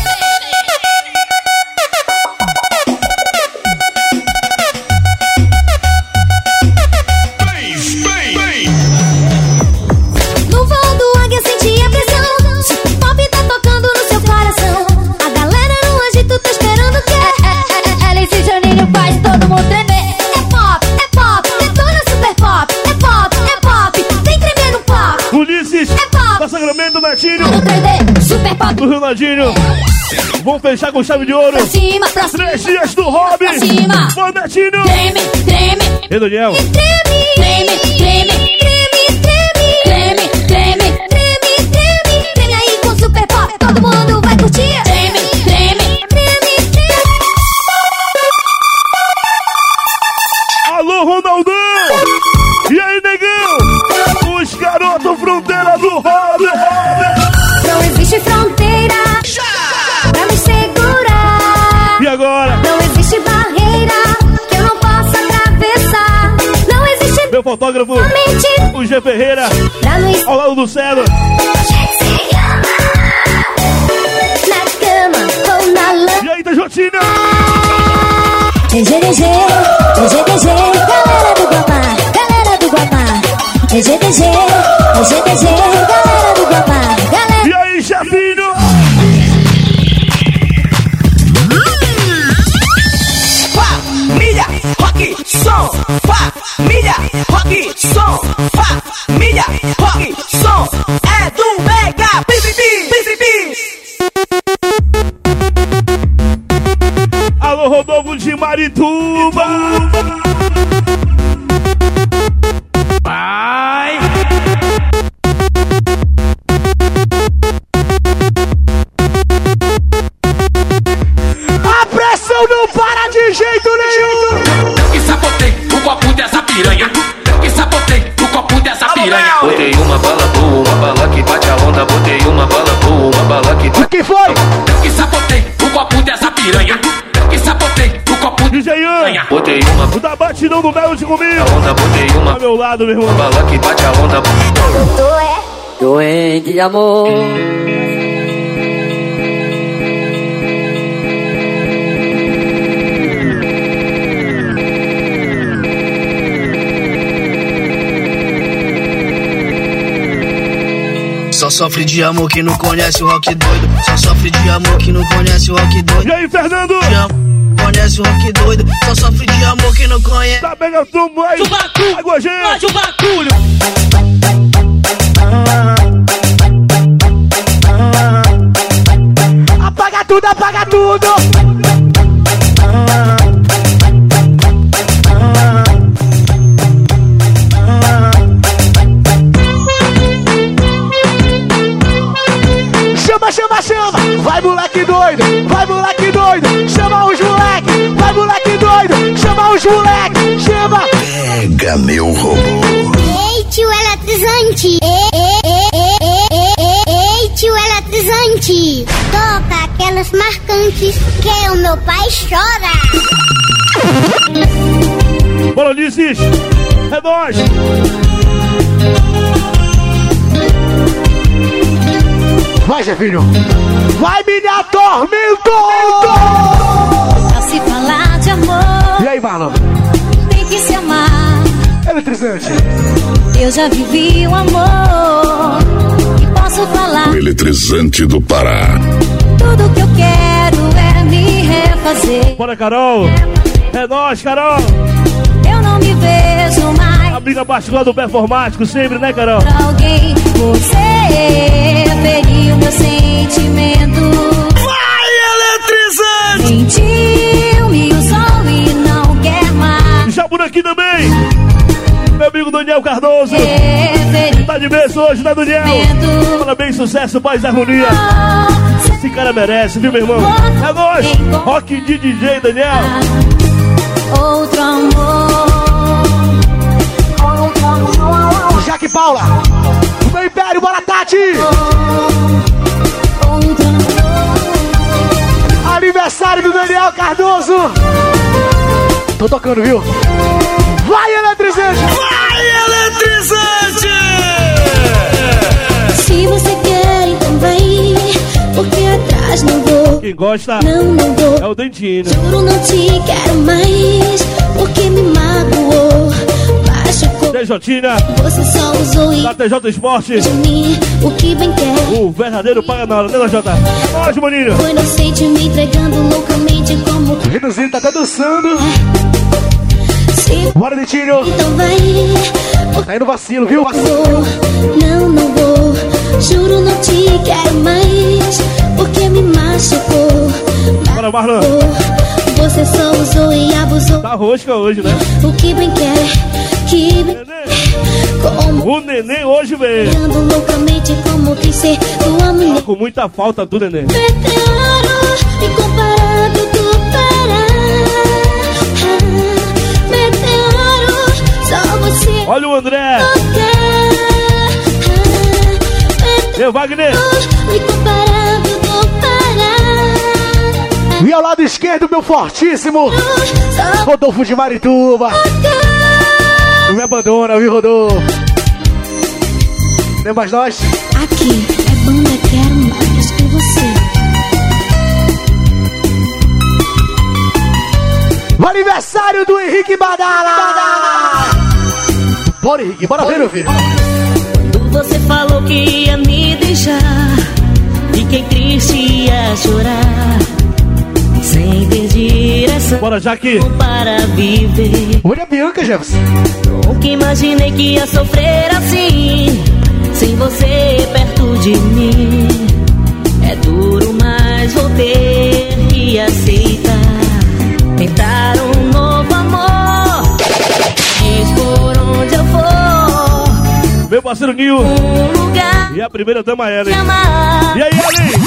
No voo do águia senti a pressão. Super pop tá tocando no seu coração. A galera no agito tá esperando que Alice e Juninho faz todo mundo tremer. É pop, detona super pop. É pop, vem tremer no pop. Ulisses, é pop, da Sacramento, Netinho, no 3D, super pop. do Ronaldinho. Vamos fechar com chave de ouro. Pra cima, pra cima. 3 dias do Hobby. Pra cima. Bom, Netinho. Treme, treme. E Daniel. Treme, treme, treme, treme, treme, treme, treme, treme, treme aí com super pop, todo mundo vai curtir. Treme, treme, treme, treme. Alô, Ronaldão. E aí, negão? Os garotos fronteira do Hobby. Não existe fronteira pra me segurar. E agora? Não existe barreira que eu não possa atravessar. Não existe meu fotógrafo, o G Ferreira, ao lado do Celo. Na cama ou na lama. E aí, Tajotina? GDG, galera do Guamá, galera do Guamá. GDG, galera do Guamá, galera. E aí, Chefinho? Família, rock, som. Família, rock, som. Família, rock, som. É do Mega, Alô, Rodolfo de Marituba. Vai. A pressão não para de jeito nenhum. Eu que sabotei o copo dessa piranha. Eu que sabotei o copo dessa piranha. Botei uma bala boa, uma bala que bate a onda. Botei uma bala boa, uma bala que bate. O que foi? Eu que sabotei o copo dessa piranha. Eu que sabotei o copo DJ Ian. Botei uma o da batidão do Melo de comigo. onda, botei uma ao meu lado, meu irmão. bala que bate a onda. Doente de amor. Só sofre de amor que não conhece o rock doido. Só sofre de amor que não conhece o rock doido. E aí, Fernando? Conhece o rock doido. Só sofre de amor que não conhece. Tá pegando tudo aí. Água, gente. o bagulho. Apaga tudo, apaga tudo. Chama. Vai, moleque doido. Vai, moleque doido. Chama os moleque. Vai, moleque doido. Chama os moleque. Chama. Pega meu robô. Ei, tio eletrizante. Ei, tio eletrizante. Toca aquela mais marcante que o meu pai chora. Bora, Ulisses! É nóis! Vai, Jefinho! Vai, me atormento! Pra se falar de amor, E aí, Marlon? tem que se amar. Eletrizante! Eu já vivi o amor e posso falar. O eletrizante do Pará. Tudo que eu quero é me refazer. Bora, Carol! É nóis, Carol! Eu não me vejo mais Amiga particular do performático, sempre, né, Carol? pra alguém. Você feriu meu sentimento. Vai, eletrizante! Mentiu, me usou e não quer mais. Já por aqui também! Meu amigo Daniel Cardoso! Tá de berço hoje, né, Daniel? Parabéns, sucesso, paz e harmonia! Esse cara merece, viu, meu irmão? É nóis! Rock de DJ, Daniel! Outro amor. Jaque Paula! O meu império, bora, Tati! Aniversário do Daniel Cardoso! Tô tocando, viu? Vai, eletrizante! Vai, eletrizante! Se você quer, então vai. Porque atrás não vou. Quem gosta não vou. É o Dentinho. Juro, não te quero mais. Porque me magoou. Machucou. TJina. Você só usou e da TJ Esporte. de mim o que bem quer. O verdadeiro paga na hora, né, TJ? Nós, maninho. Foi inocente me entregando loucamente como. O Reduzinho tá até dançando. Bora, Dentinho. Então vai. Tá indo vacilo, viu? Não vou. Juro, não te quero mais. Porque me machucou. Bora, Marlon. Você só usou e abusou. Tá rosca hoje, né? O que bem quer. Que bem como. O neném hoje veio. Ando loucamente como quem ser tua mulher. Tá com muita falta tu, neném. Meteoro e comparado do Pará. Meteoro, só você. Olha o André. E Wagner. E comparado do Pará. E ao lado esquerdo, meu fortíssimo Rodolfo de Marituba. Não me abandona, viu, Rodolfo? Tem mais nós? Aqui é banda Quero Mais que você. O aniversário do Henrique Badala! Bora, Henrique, bora ver, meu filho. Quando você falou que ia me deixar, fiquei triste e ia chorar. Sem ter direção. Bora, Jaque. Para viver. Olha a Bianca, Jefferson. Nunca imaginei que ia sofrer assim, sem você perto de mim. É duro, mas vou ter que aceitar. Tentar um novo amor. Diz por onde eu for. Meu parceiro Nil. Lugar. E a primeira dama Ellen. E aí, Ellen?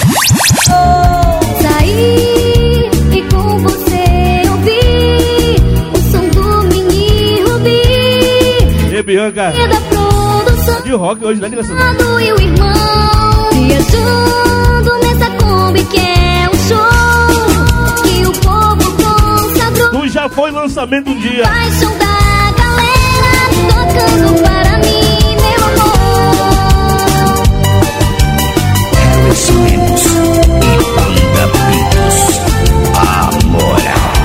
Saí e com você eu vi o som do mini Rubi. E Bianca. E da produção. De rock hoje, né, criança? E o irmão viajando nessa Kombi que é um show que o povo consagrou. Tu já foi lançamento um dia. Paixão da galera tocando para mim, meu amor. Harrison Lemos e Banda Beats. Amor.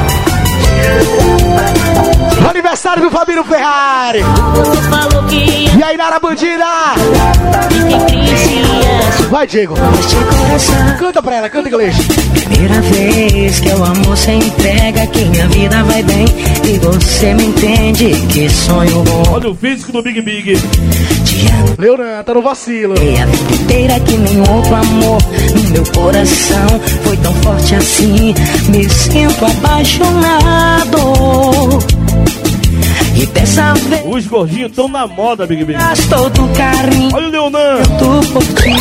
Aniversário do Fabinho Ferrari. Você falou que ia. E aí, Nara Bandida? Fiquei triste e ia. Vai, Diego. Canta pra ela, canta inglês. Primeira vez que o amor se entrega, que minha vida vai bem e você me entende, que sonho bom. Olha o físico do Big Big. Te amo. Leonan, tá no vacilo. E a vida inteira que nem outro amor no meu coração foi tão forte assim, me sinto apaixonado. E dessa vez os gordinhos estão na moda, Big Big. Todo carinho. Olha o Leonan. Eu tô por ti.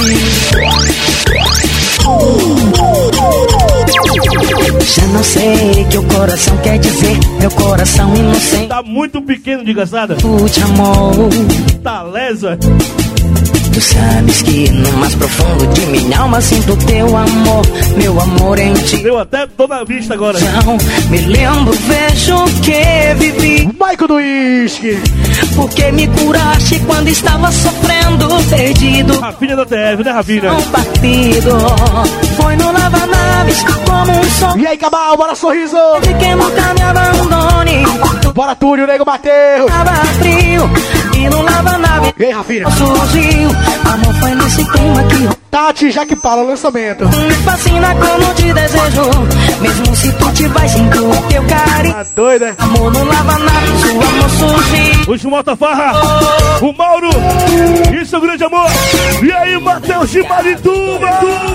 Já não sei o que o coração quer dizer. Meu coração inocente tá muito pequeno de gastada. Tu te amou. Tá lesa. Tu sabes que no mais profundo de minha alma sinto teu amor. Meu amor em ti. Deu até toda a vista agora. Me lembro, vejo o que vivi. Maico do Whisky. Porque me curaste quando estava sofrendo, perdido. Rafinha da TF, né, Rafinha? Partido. Foi no lava-naves como um sol. E aí, Cabal, bora sorriso. E que nunca me abandone. Bora, Túlio, nego Mateus. Tava frio e no lava-naves. E aí, Rafinha? Surgiu. Amor, foi nesse clima que Tati, Jaque Paula, lançamento. me fascina como te desejo. Mesmo se tu te vais, sinto o teu carinho. Tá doido, né? Amor no lava-naves, o amor surgiu. Último Motafarra, o Mauro e seu grande amor. E aí, Matheus de Marituba.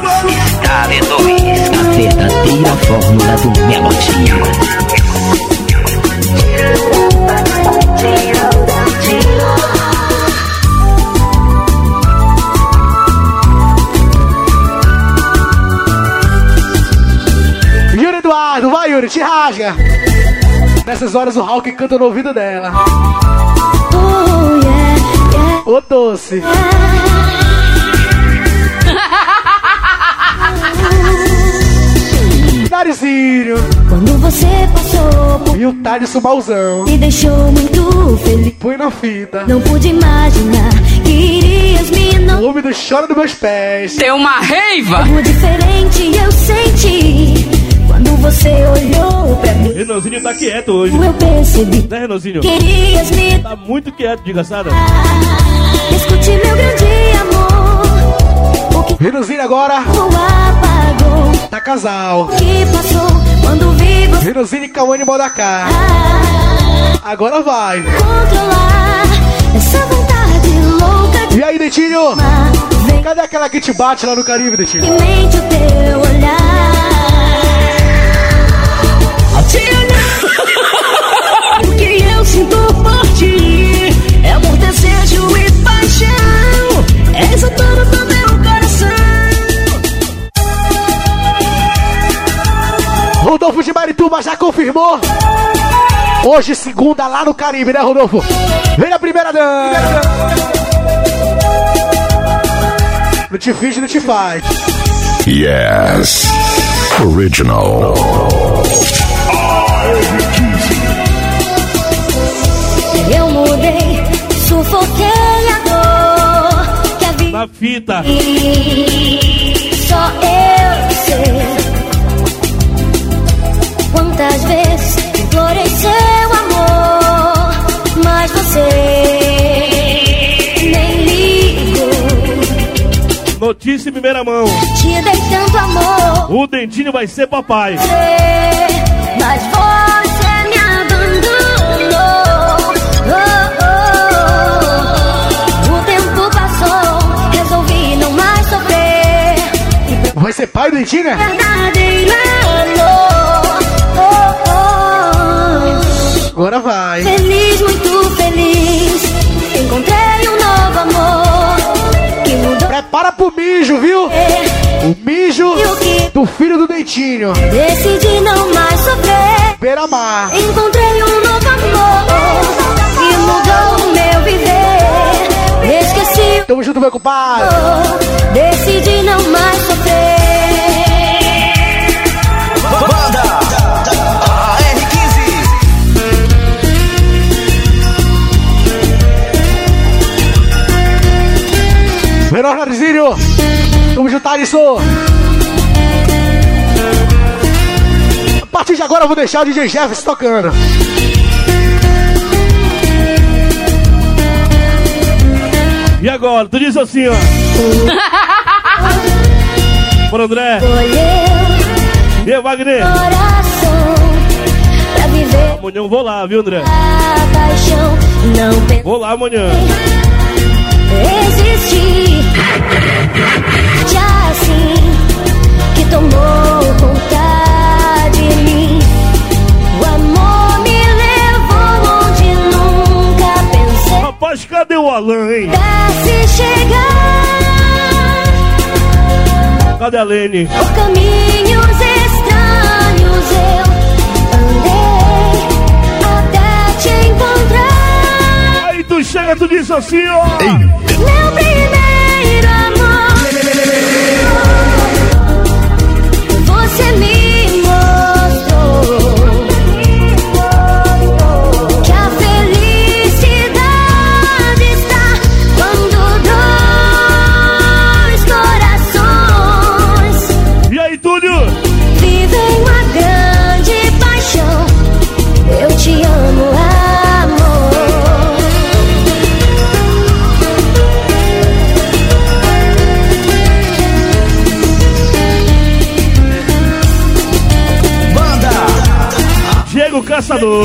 KV2, a verdadeira fórmula do melodia. Yuri Eduardo, vai Yuri, te rasga. Nessas horas o Hulk canta no ouvido dela. Ô doce. Narizinho. Quando você passou e o Thales Balzão me deixou muito feliz. Põe na fita. Não pude imaginar que irias me não. O homem do chora dos meus pés. Tem uma raiva. Algo diferente eu senti quando você olhou pra mim. Renanzinho tá quieto hoje. Eu percebi. Né, Renanzinho? Querias me. Tá muito quieto, desgraçada. Escute meu grande amor. Renanzinho agora. Apagou. Tá casal. O que passou quando vi você. Renanzinho e Cauane Modacá. Agora vai. Controlar essa vontade louca. E aí, Dentinho? Cadê aquela que te bate lá no Caribe, Dentinho? Que mente o teu olhar. Te olhar. O que eu sinto por ti é amor, desejo e paixão. És o dono do meu coração. Rodolfo de Marituba já confirmou. Hoje, segunda, lá no Caribe, né, Rodolfo? Vem a primeira dama. Não te finge, não te faz. Yes. Original. Eu mudei, sufoquei a dor que a vida. Na fita. Só eu sei quantas vezes implorei seu amor, mas você nem ligou. Notícia em primeira mão. Te dei tanto amor. O Dentinho vai ser papai. Mas você me abandonou. O tempo passou, resolvi não mais sofrer. Vai ser pai do Dentinho, né? Verdadeiro Agora vai. Feliz, muito feliz. Encontrei um novo amor que mudou. Prepara pro mijo, viu? O mijo do filho do Dentinho. Decidi não mais sofrer. Beira-mar. Encontrei um novo amor que mudou o meu viver. Esqueci. Tamo junto, meu compadre. Decidi não mais sofrer. Banda AR15. Menor Narizinho. Tamo junto, Alisson. A partir de agora eu vou deixar o DJ Jefferson tocando. E agora? Tu diz assim, ó. Bora, André. E aí, Wagner? Amanhã eu vou lá, viu, André? Vou lá amanhã. Existir já assim que tomou conta de mim. O amor me levou onde nunca pensei. Rapaz, cadê o Alan, hein? Se chegar, cadê a Lene? por caminhos estranhos eu andei até te encontrar. Aí tu chega, tu diz assim, ó. Meu primeiro do caçador.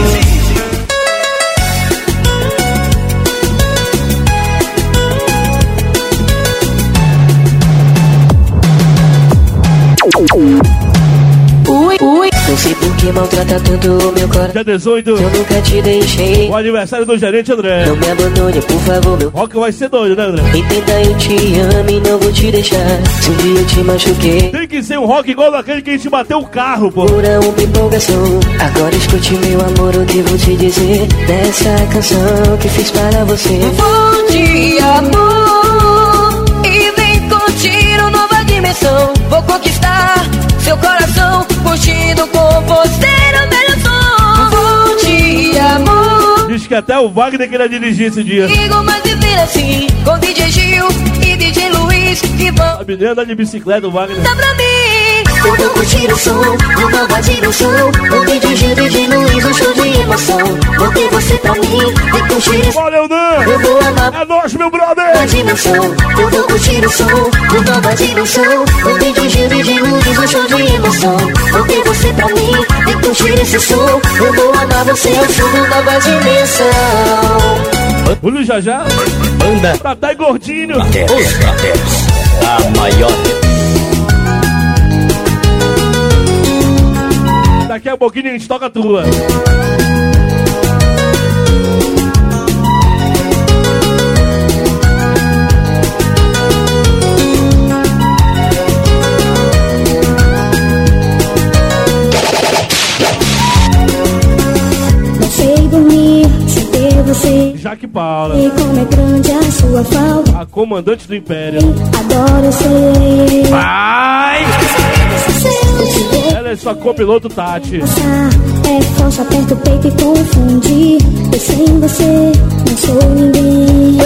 Ui, não sei por que maltrata tanto o meu coração. Dia 18, eu nunca te deixei. O aniversário do gerente André. Não me abandone, por favor, meu. Rock vai ser doido, né, André? Entenda, eu te amo e não vou te deixar. Se um dia eu te machuquei, tem que ser um rock igual daquele que a gente bateu o carro, pô. Pura uma empolgação. Agora escute, meu amor, o que vou te dizer dessa canção que fiz para você. Bom dia, amor, e vem curtir uma nova dimensão. Vou conquistar seu coração, curtindo com você no melhor som. Bom dia, amor. Diz que até o Wagner queria dirigir esse dia. Digo, mas viver assim, com DJ Gil e DJ Luiz, que vão. A menina anda de bicicleta, o Wagner. Dá pra mim. Eu vou curtir o som, uma nova dimensão. O DJ Gil, DJ Luiz, um show de emoção. Vou ter você pra mim, vem curtir esse. Olha, Leonan, eu vou amar. É nós, meu brother. Uma dimensão, eu vou curtir o som, uma nova dimensão. O DJ Gil, DJ Luiz, um show de emoção. Vou ter você pra mim, vem curtir esse som. Eu vou amar você, eu sou uma nova dimensão. O Luiz Jajá, Banda Tatá e Gordinho. Os Brothers, a maior. Daqui a pouquinho a gente toca a tua. Não sei dormir sem ter você. Jaque Paula. E como é grande a sua falta. A comandante do Império. Adoro ser. Vai! Ela é sua copiloto Tati. É forte, aperta o peito e confundir. Eu sem você não sou ninguém.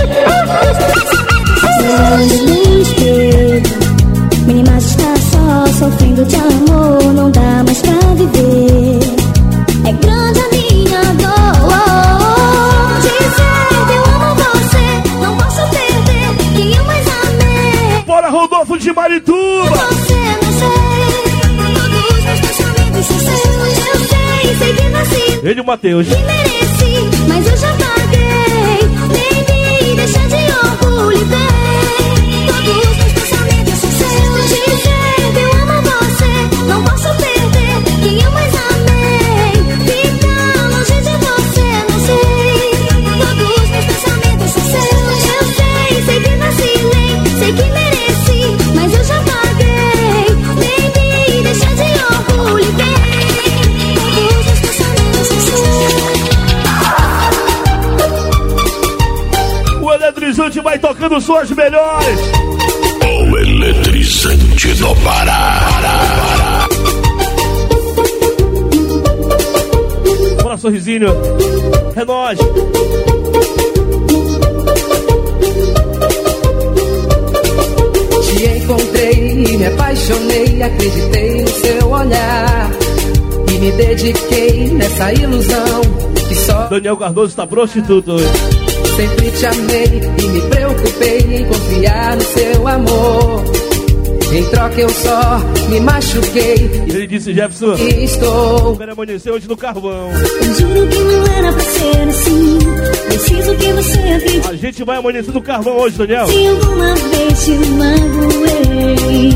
Olhando no espelho, minha imagem está só sofrendo de amor. Não dá mais pra viver. É grande a minha dor. Dizer eu amo você, não posso perder quem eu mais amei. Bora, Rodolfo de Marituba! Você não sei, todos meus pensamentos são seus. Eu sei que nasci. Ele e o Matheus. Que mereci, mas eu já paguei. Nem me deixa de orgulho, vem. Todos meus pensamentos são seus. Dizer eu amo você, não posso perder quem eu mais amei. Ficar longe de você, não sei. Todos meus pensamentos são seus. Eu sei que nasci, nem sei que mereci, mas eu já paguei. Nem me deixa de orgulho, vem. Todos meus pensamentos são seus. O eletrizante vai tocando suas melhores. O eletrizante do Pará. Bora, sorrisinho. É nóis. Te encontrei, me apaixonei, acreditei no seu olhar e me dediquei nessa ilusão que só Daniel Cardoso está prostituto hoje. Sempre te amei e me preocupei em confiar no seu amor. Em troca eu só me machuquei. Ele disse, Jefferson, e estou. Eu quero amanhecer hoje no carvão. Eu juro que não era pra ser assim. Preciso que você acredite. A gente vai amanhecer no carvão hoje, Daniel. Se alguma vez te magoei,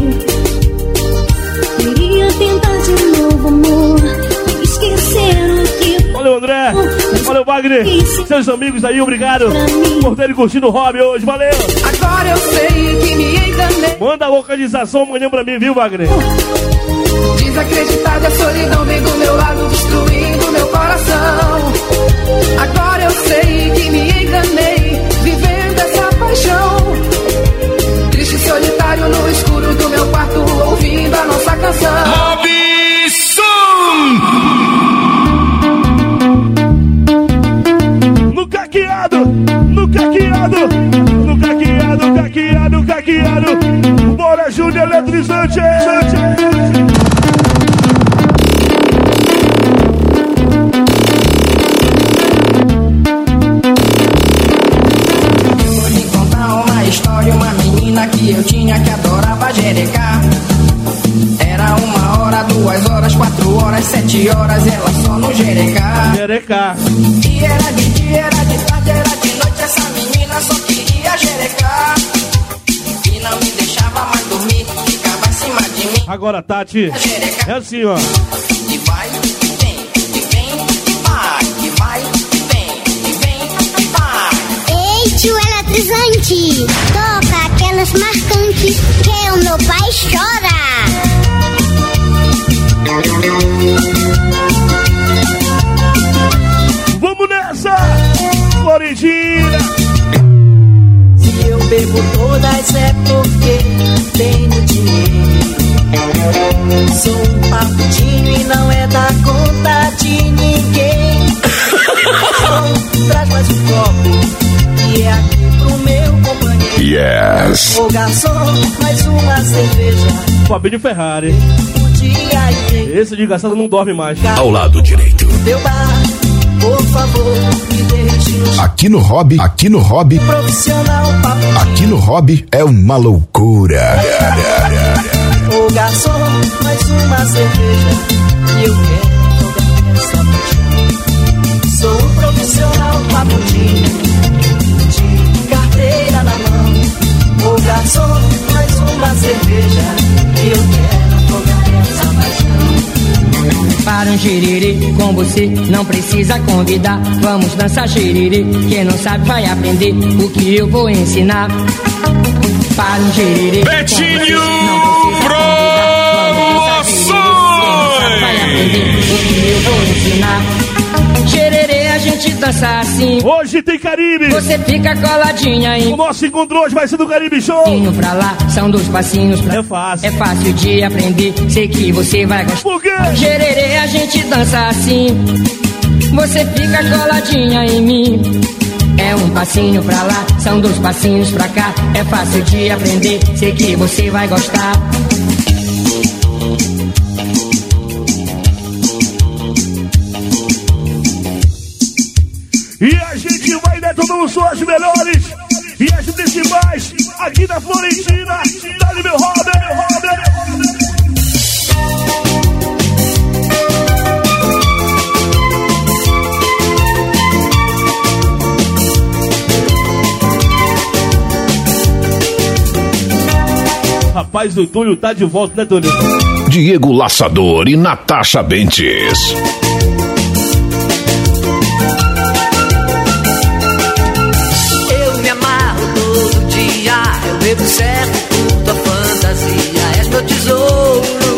queria tentar de novo, amor. Esquecer o que. Valeu, André. Valeu, Wagner. Seus amigos aí, obrigado por terem curtido o hobby hoje. Valeu. Agora eu sei que me enganei. Manda a localização amanhã pra mim, viu, Wagner? Desacreditada, a solidão vem do meu lado, destruindo meu coração. Agora eu sei que me enganei, vivendo essa paixão. Triste e solitário no escuro do meu quarto, ouvindo a nossa canção. Robson! No caqueado! No caqueado! No caqueado, caqueado, caqueado! Bora, Júnior Eletrizante! Vou te contar uma história, uma menina que eu tinha que adorava jerecar. Era 1 hora, 2 horas, 4 horas, 7 20 horas ela só no jerecar. Jerecar. E era de dia, era de tarde, era de noite. Essa menina só queria jerecar. E não me deixava mais dormir, ficava em cima de mim. Agora, Tati, é assim, ó. E vai, e vem, e vem, e vai. E vai, e vem, e vem, e vai. Ei, tio eletrizante, toca aquelas marcantes que o meu pai chora. Vamos nessa, Florentina. Se eu bebo todas é porque tenho dinheiro. Sou um papudinho e não é da conta de ninguém. Traz mais um copo e é aqui pro meu companheiro. Yes. Ô garçom, mais uma cerveja. Fabinho Ferrari. Esse desgraçado não dorme mais. Ao lado direito. Meu bar, por favor, me deixe. Aqui no hobby, profissional papo. Aqui no hobby é uma loucura. Ô garçom, mais uma cerveja e eu quero toda essa paixão. Sou um profissional papudinho, de carteira na mão. Ô garçom, mais uma cerveja e eu quero toda essa paixão. Para um xiriri com você não precisa convidar. Vamos dançar xiriri, quem não sabe vai aprender o que eu vou ensinar. Para um xiriri Betinho Xererê a gente dança assim. Hoje tem Caribe. Você fica coladinha aí. O nosso encontro hoje vai ser do Caribe Show. Passinho pra lá, são 2 passinhos pra... É fácil. É fácil de aprender, sei que você vai gostar. Por quê? Xererê a gente dança assim. Você fica coladinha em mim. É um passinho pra lá, são 2 passinhos pra cá. É fácil de aprender, sei que você vai gostar. E a gente vai detonando suas melhores e as principais aqui na Florentina. Dá-lhe meu Robert, meu Robert. Rapaz, o Túlio tá de volta, né, Túlio? Diego Laçador e Natasha Bentes. Eu bebo certo por tua fantasia. És meu tesouro.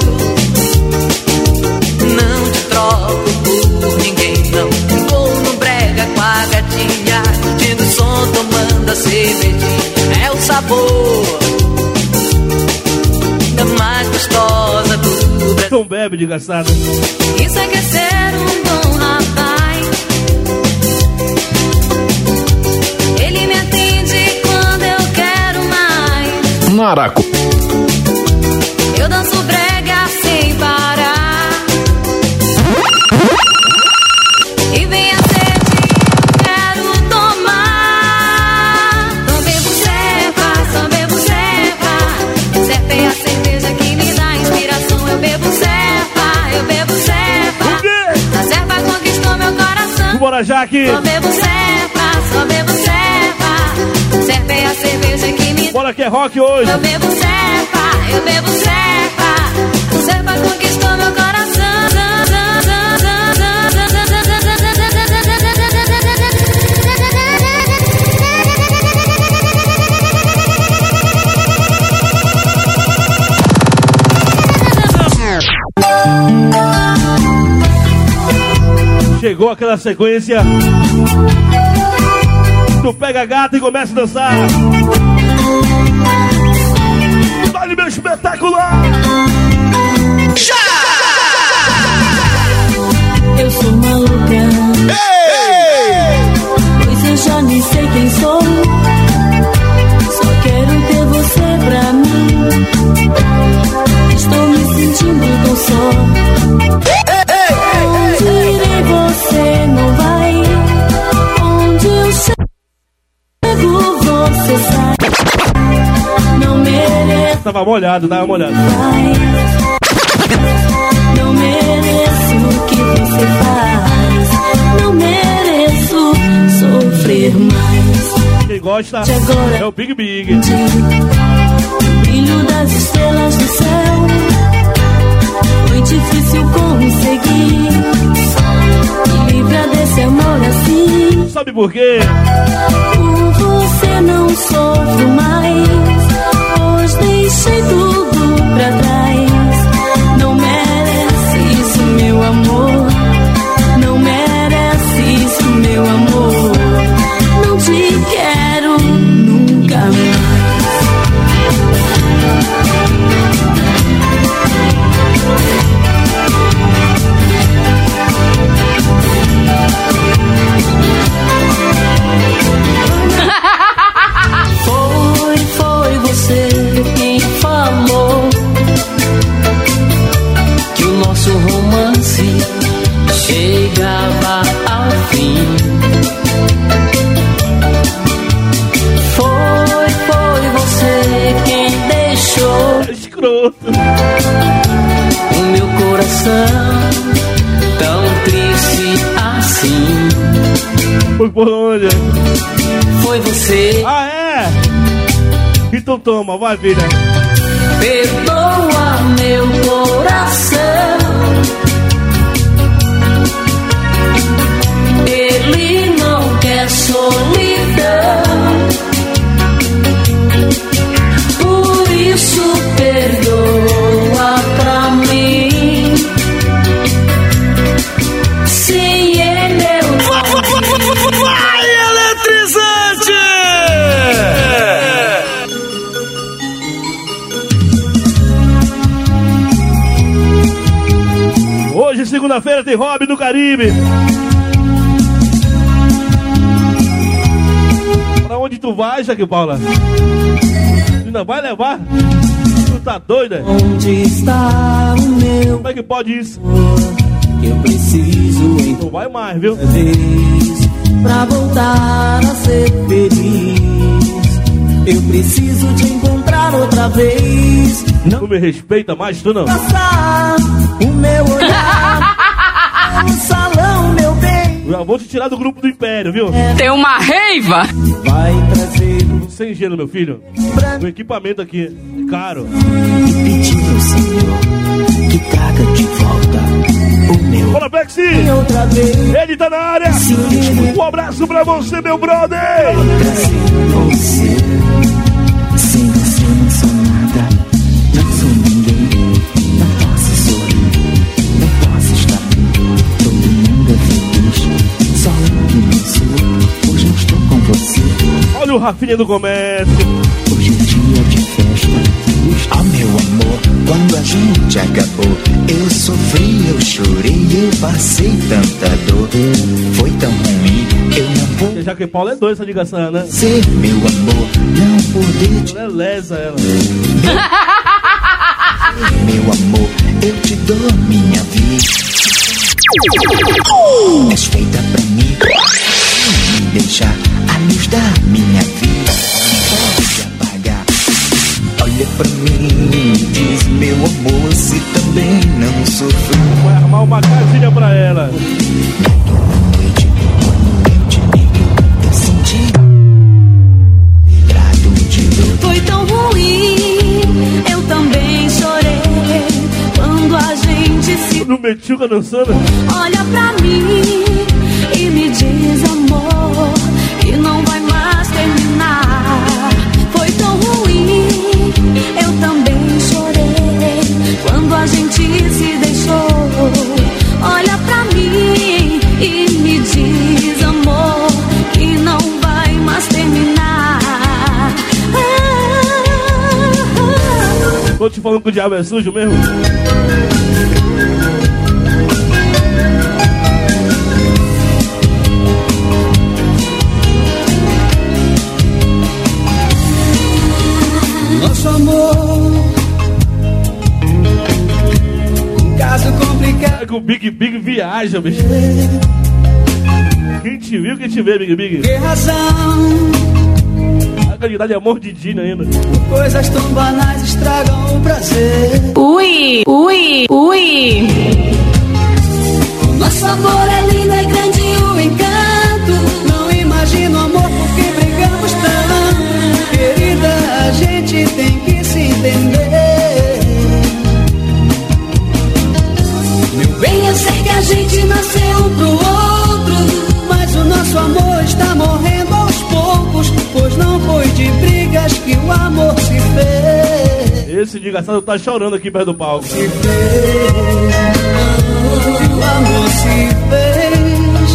Não te troco por ninguém, não. Vou num brega com a gatinha, curtindo o som, tomando a cervejinha. É o sabor da mais gostosa do Brasil. Não bebe, desgraçado. Isso é que é ser um bom rapaz. Ele me atende quando eu quero mais. Naraco. Eu danço brega sem parar. E vem a sede, quero tomar. Só bebo cepa. Cepa é a cerveja que me dá inspiração. Eu bebo cepa. A cepa conquistou meu coração. Bora, Jaque. Só bebo cepa. Cepa é a cerveja que me dá. Bora que é rock hoje. Eu bebo cepa. Cepa conquistou meu coração. Chegou aquela sequência. Tu pega a gata e começa a dançar. Dá-lhe meu espetacular. Eu sou maluca. Pois eu já nem sei quem sou. Só quero ter você pra mim. Estou me sentindo tão só. Onde irei você não vai. Onde eu chego você sai. Não mereço. Tava molhado. Não mereço o que gosta. É o Big Big. Brilho das estrelas do céu, foi difícil conseguir. Me livra desse amor assim. Sabe por quê? Por você não sofro mais, pois deixei tudo pra trás. Não merece isso, meu amor. Não merece isso, meu amor. Não te quero nunca mais. Foi você quem falou que o nosso romance chegava ao fim. Foi você quem deixou escroto o meu coração tão triste assim. Foi por onde? Foi você. Ah, é? Então toma, vai, filha. Perdoa meu coração, ele não quer solidão. Por isso perdoa pra mim. Sem ele eu não. Vai, eletrizante! Hoje, segunda-feira, tem Hobby do Caribe. Pra onde tu vai, Jaque Paula? Ainda vai levar? Tu tá doida? Onde está o meu? Como é que pode isso? Eu preciso não vai mais, viu? Pra voltar a ser feliz. Eu preciso te encontrar outra vez. Não me respeita mais, tu não? Passar o meu olhar no salão, meu bem. Já vou te tirar do grupo do Império, viu? Tem uma raiva. Vai trazer sem gelo, meu filho. O equipamento aqui é caro. E pedir ao Senhor que traga de volta o meu. Bora, Pexi! Outra vez. Ele tá na área. Um abraço pra você, meu brother. Você. Sem você não sou nada, não sou ninguém. Não posso sorrir, não posso estar bem. Todo mundo é feliz, só eu que não sou. Hoje eu estou com você. Olha o Rafinha do comércio. Hoje é dia de festa. Oh meu amor, quando a gente acabou, eu sofri, eu chorei, eu passei tanta dor. Foi tão ruim, eu não vou. Já que Paulo é doido essa ligação, né? Ser meu amor, não poder te. Ela é lesa, ela. Meu amor, eu te dou minha vida. És feita pra mim. Me deixar a luz da minha vida. Pode apagar. Olha pra mim, diz meu amor, se também não sofreu. Vai armar uma casinha pra ela. Foi tão ruim, eu também chorei quando a gente se. No Metilca dançando. Olha pra mim e me diz, amor, que não vai mais terminar. Foi tão ruim, eu também chorei quando a gente se deixou. Olha pra mim e me diz, amor, que não vai mais terminar. Tô te falando que o diabo é sujo mesmo? Nosso amor, um caso complicado. É que o Big Big viaja, bicho. Quem te viu, quem te vê, Big Big? Que razão? A qualidade é mordidinha ainda. Coisas tão banais estragam o prazer. Ui, ui, ui. Nosso amor é lindo, é grande o encanto. Não imagino amor porque brigamos tanto. Esse desgraçado tá chorando aqui perto do palco. O amor se fez.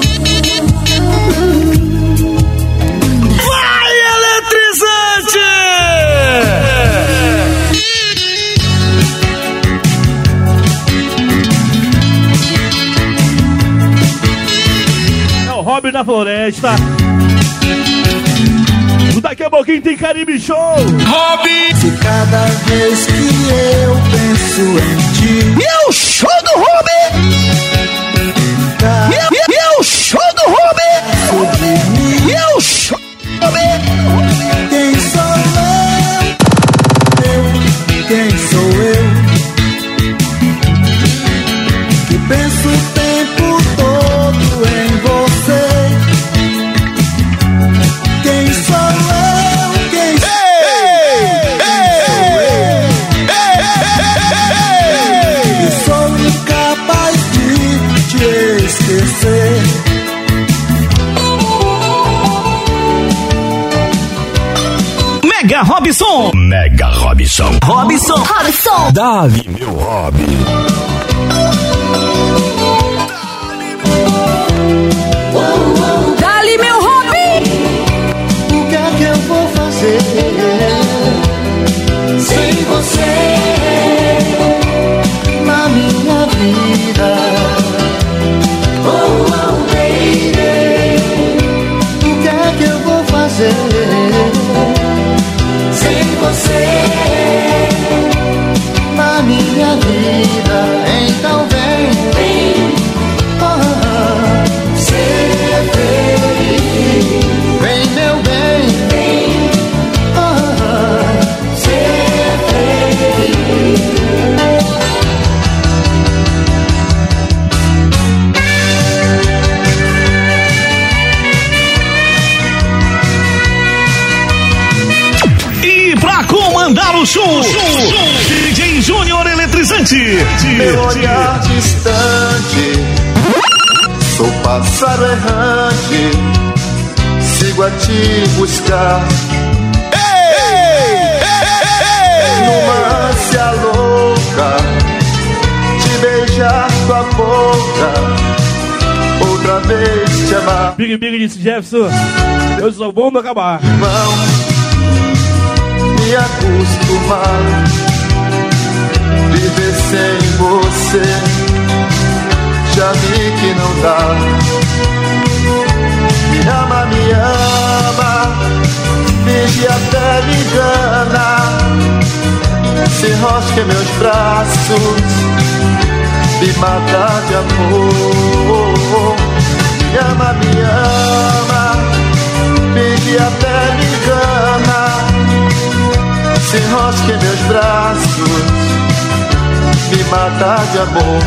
Vai, eletrizante! É o Hobby na Floresta. Daqui a pouquinho tem Caribe Show. Hobby! Se cada vez que eu penso em ti. E é o show do Hobby! E é o show do Hobby! E é o show do Hobby! Quem sou eu? Quem sou eu? Que penso o tempo todo em você. Quem sou eu? Quem sou eu? Sou incapaz de te esquecer. Mega Robson! Mega Robson. Robson! Robson! Dali, meu hobby. Dali, meu hobby! O que é que eu vou fazer sem você na minha vida? Oh, baby, o que é que eu vou fazer sem você na minha vida? Então vem, ser feliz, vem meu bem, ser feliz. E pra comandar o show, DJ Júnior Eletrizante. Meu olhar distante, sou pássaro errante, sigo a te buscar. Numa ânsia louca, te beijar tua boca, outra vez te amar. Big disse Jefferson, eu sou bom do acabar. Não me acostumar, viver sem você, já vi que não dá. Me ama, finge até me engana, se enrosca em meus braços, me mata de amor. Me ama, finge até me engana, se enrosca em meus braços, me mata de amor.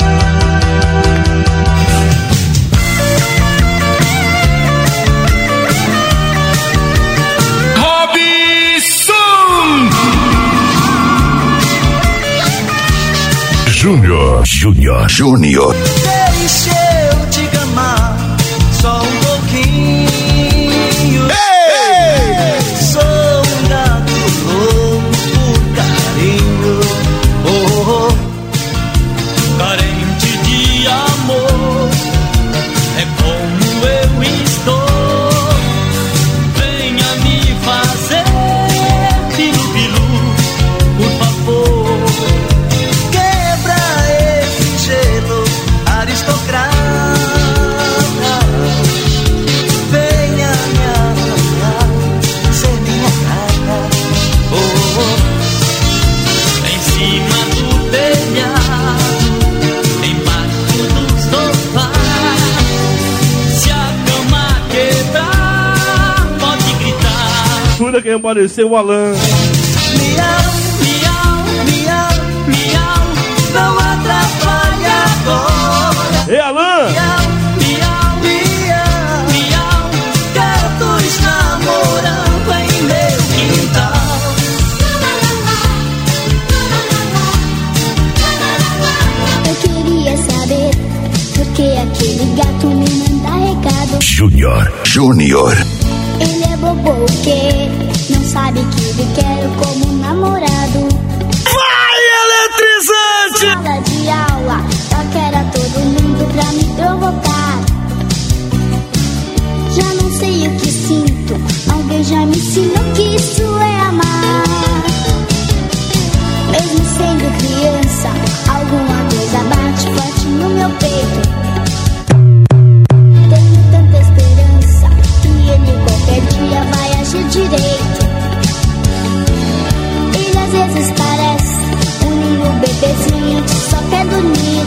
Júnior. Deixa eu te amar só um pouquinho. Sou um gato louco por carinho, carente de amor, é como eu estou. Venha me fazer pilu-pilu, por favor. Venha me amar, ser minha gata, em cima do telhado, embaixo do sofá. Se a cama quebrar, pode gritar. Tudo que apareceu o Alan. Miau, miau, miau, miau, não atrapalha agora. Ei, Alan! Miau, miau, miau, miau, gatos namorando em meu quintal. Eu queria saber por que aquele gato me manda recado. Júnior. Ele é bobo, o quê? Não sabe que lhe quero como namorado. Vai, eletrizante! Sala de aula, paquera todo mundo pra me provocar. Já não sei o que sinto, alguém já me ensinou que isso é amar. Mesmo sendo criança, alguma coisa bate forte no meu peito. Tenho tanta esperança que ele qualquer dia vai agir direito. Ele às vezes parece um lindo bebezinho que só quer dormir.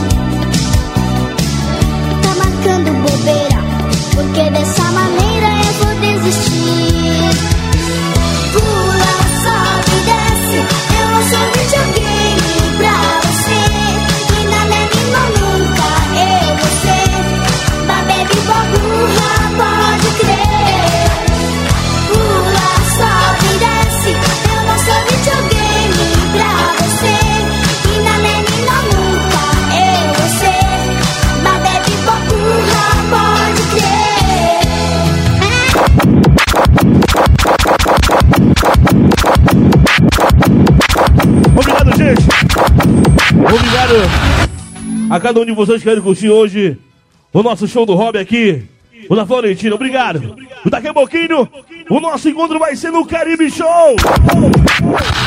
Tá marcando bobeira, porque dessa maneira eu vou desistir. Pula, sobe, desce, eu não sou videogame pra você. E na menina nunca eu vou ser. Baby, burra, pode crer. Pula, sobe, desce, eu não sou videogame pra você. E na menina nunca eu vou ser. Baby, burra, pode crer. Obrigado, gente. Obrigado a cada um de vocês que querem curtir hoje o nosso show do Hobby aqui, o da Florentina. Obrigado. Daqui a pouquinho, o nosso encontro vai ser no Caribe Show.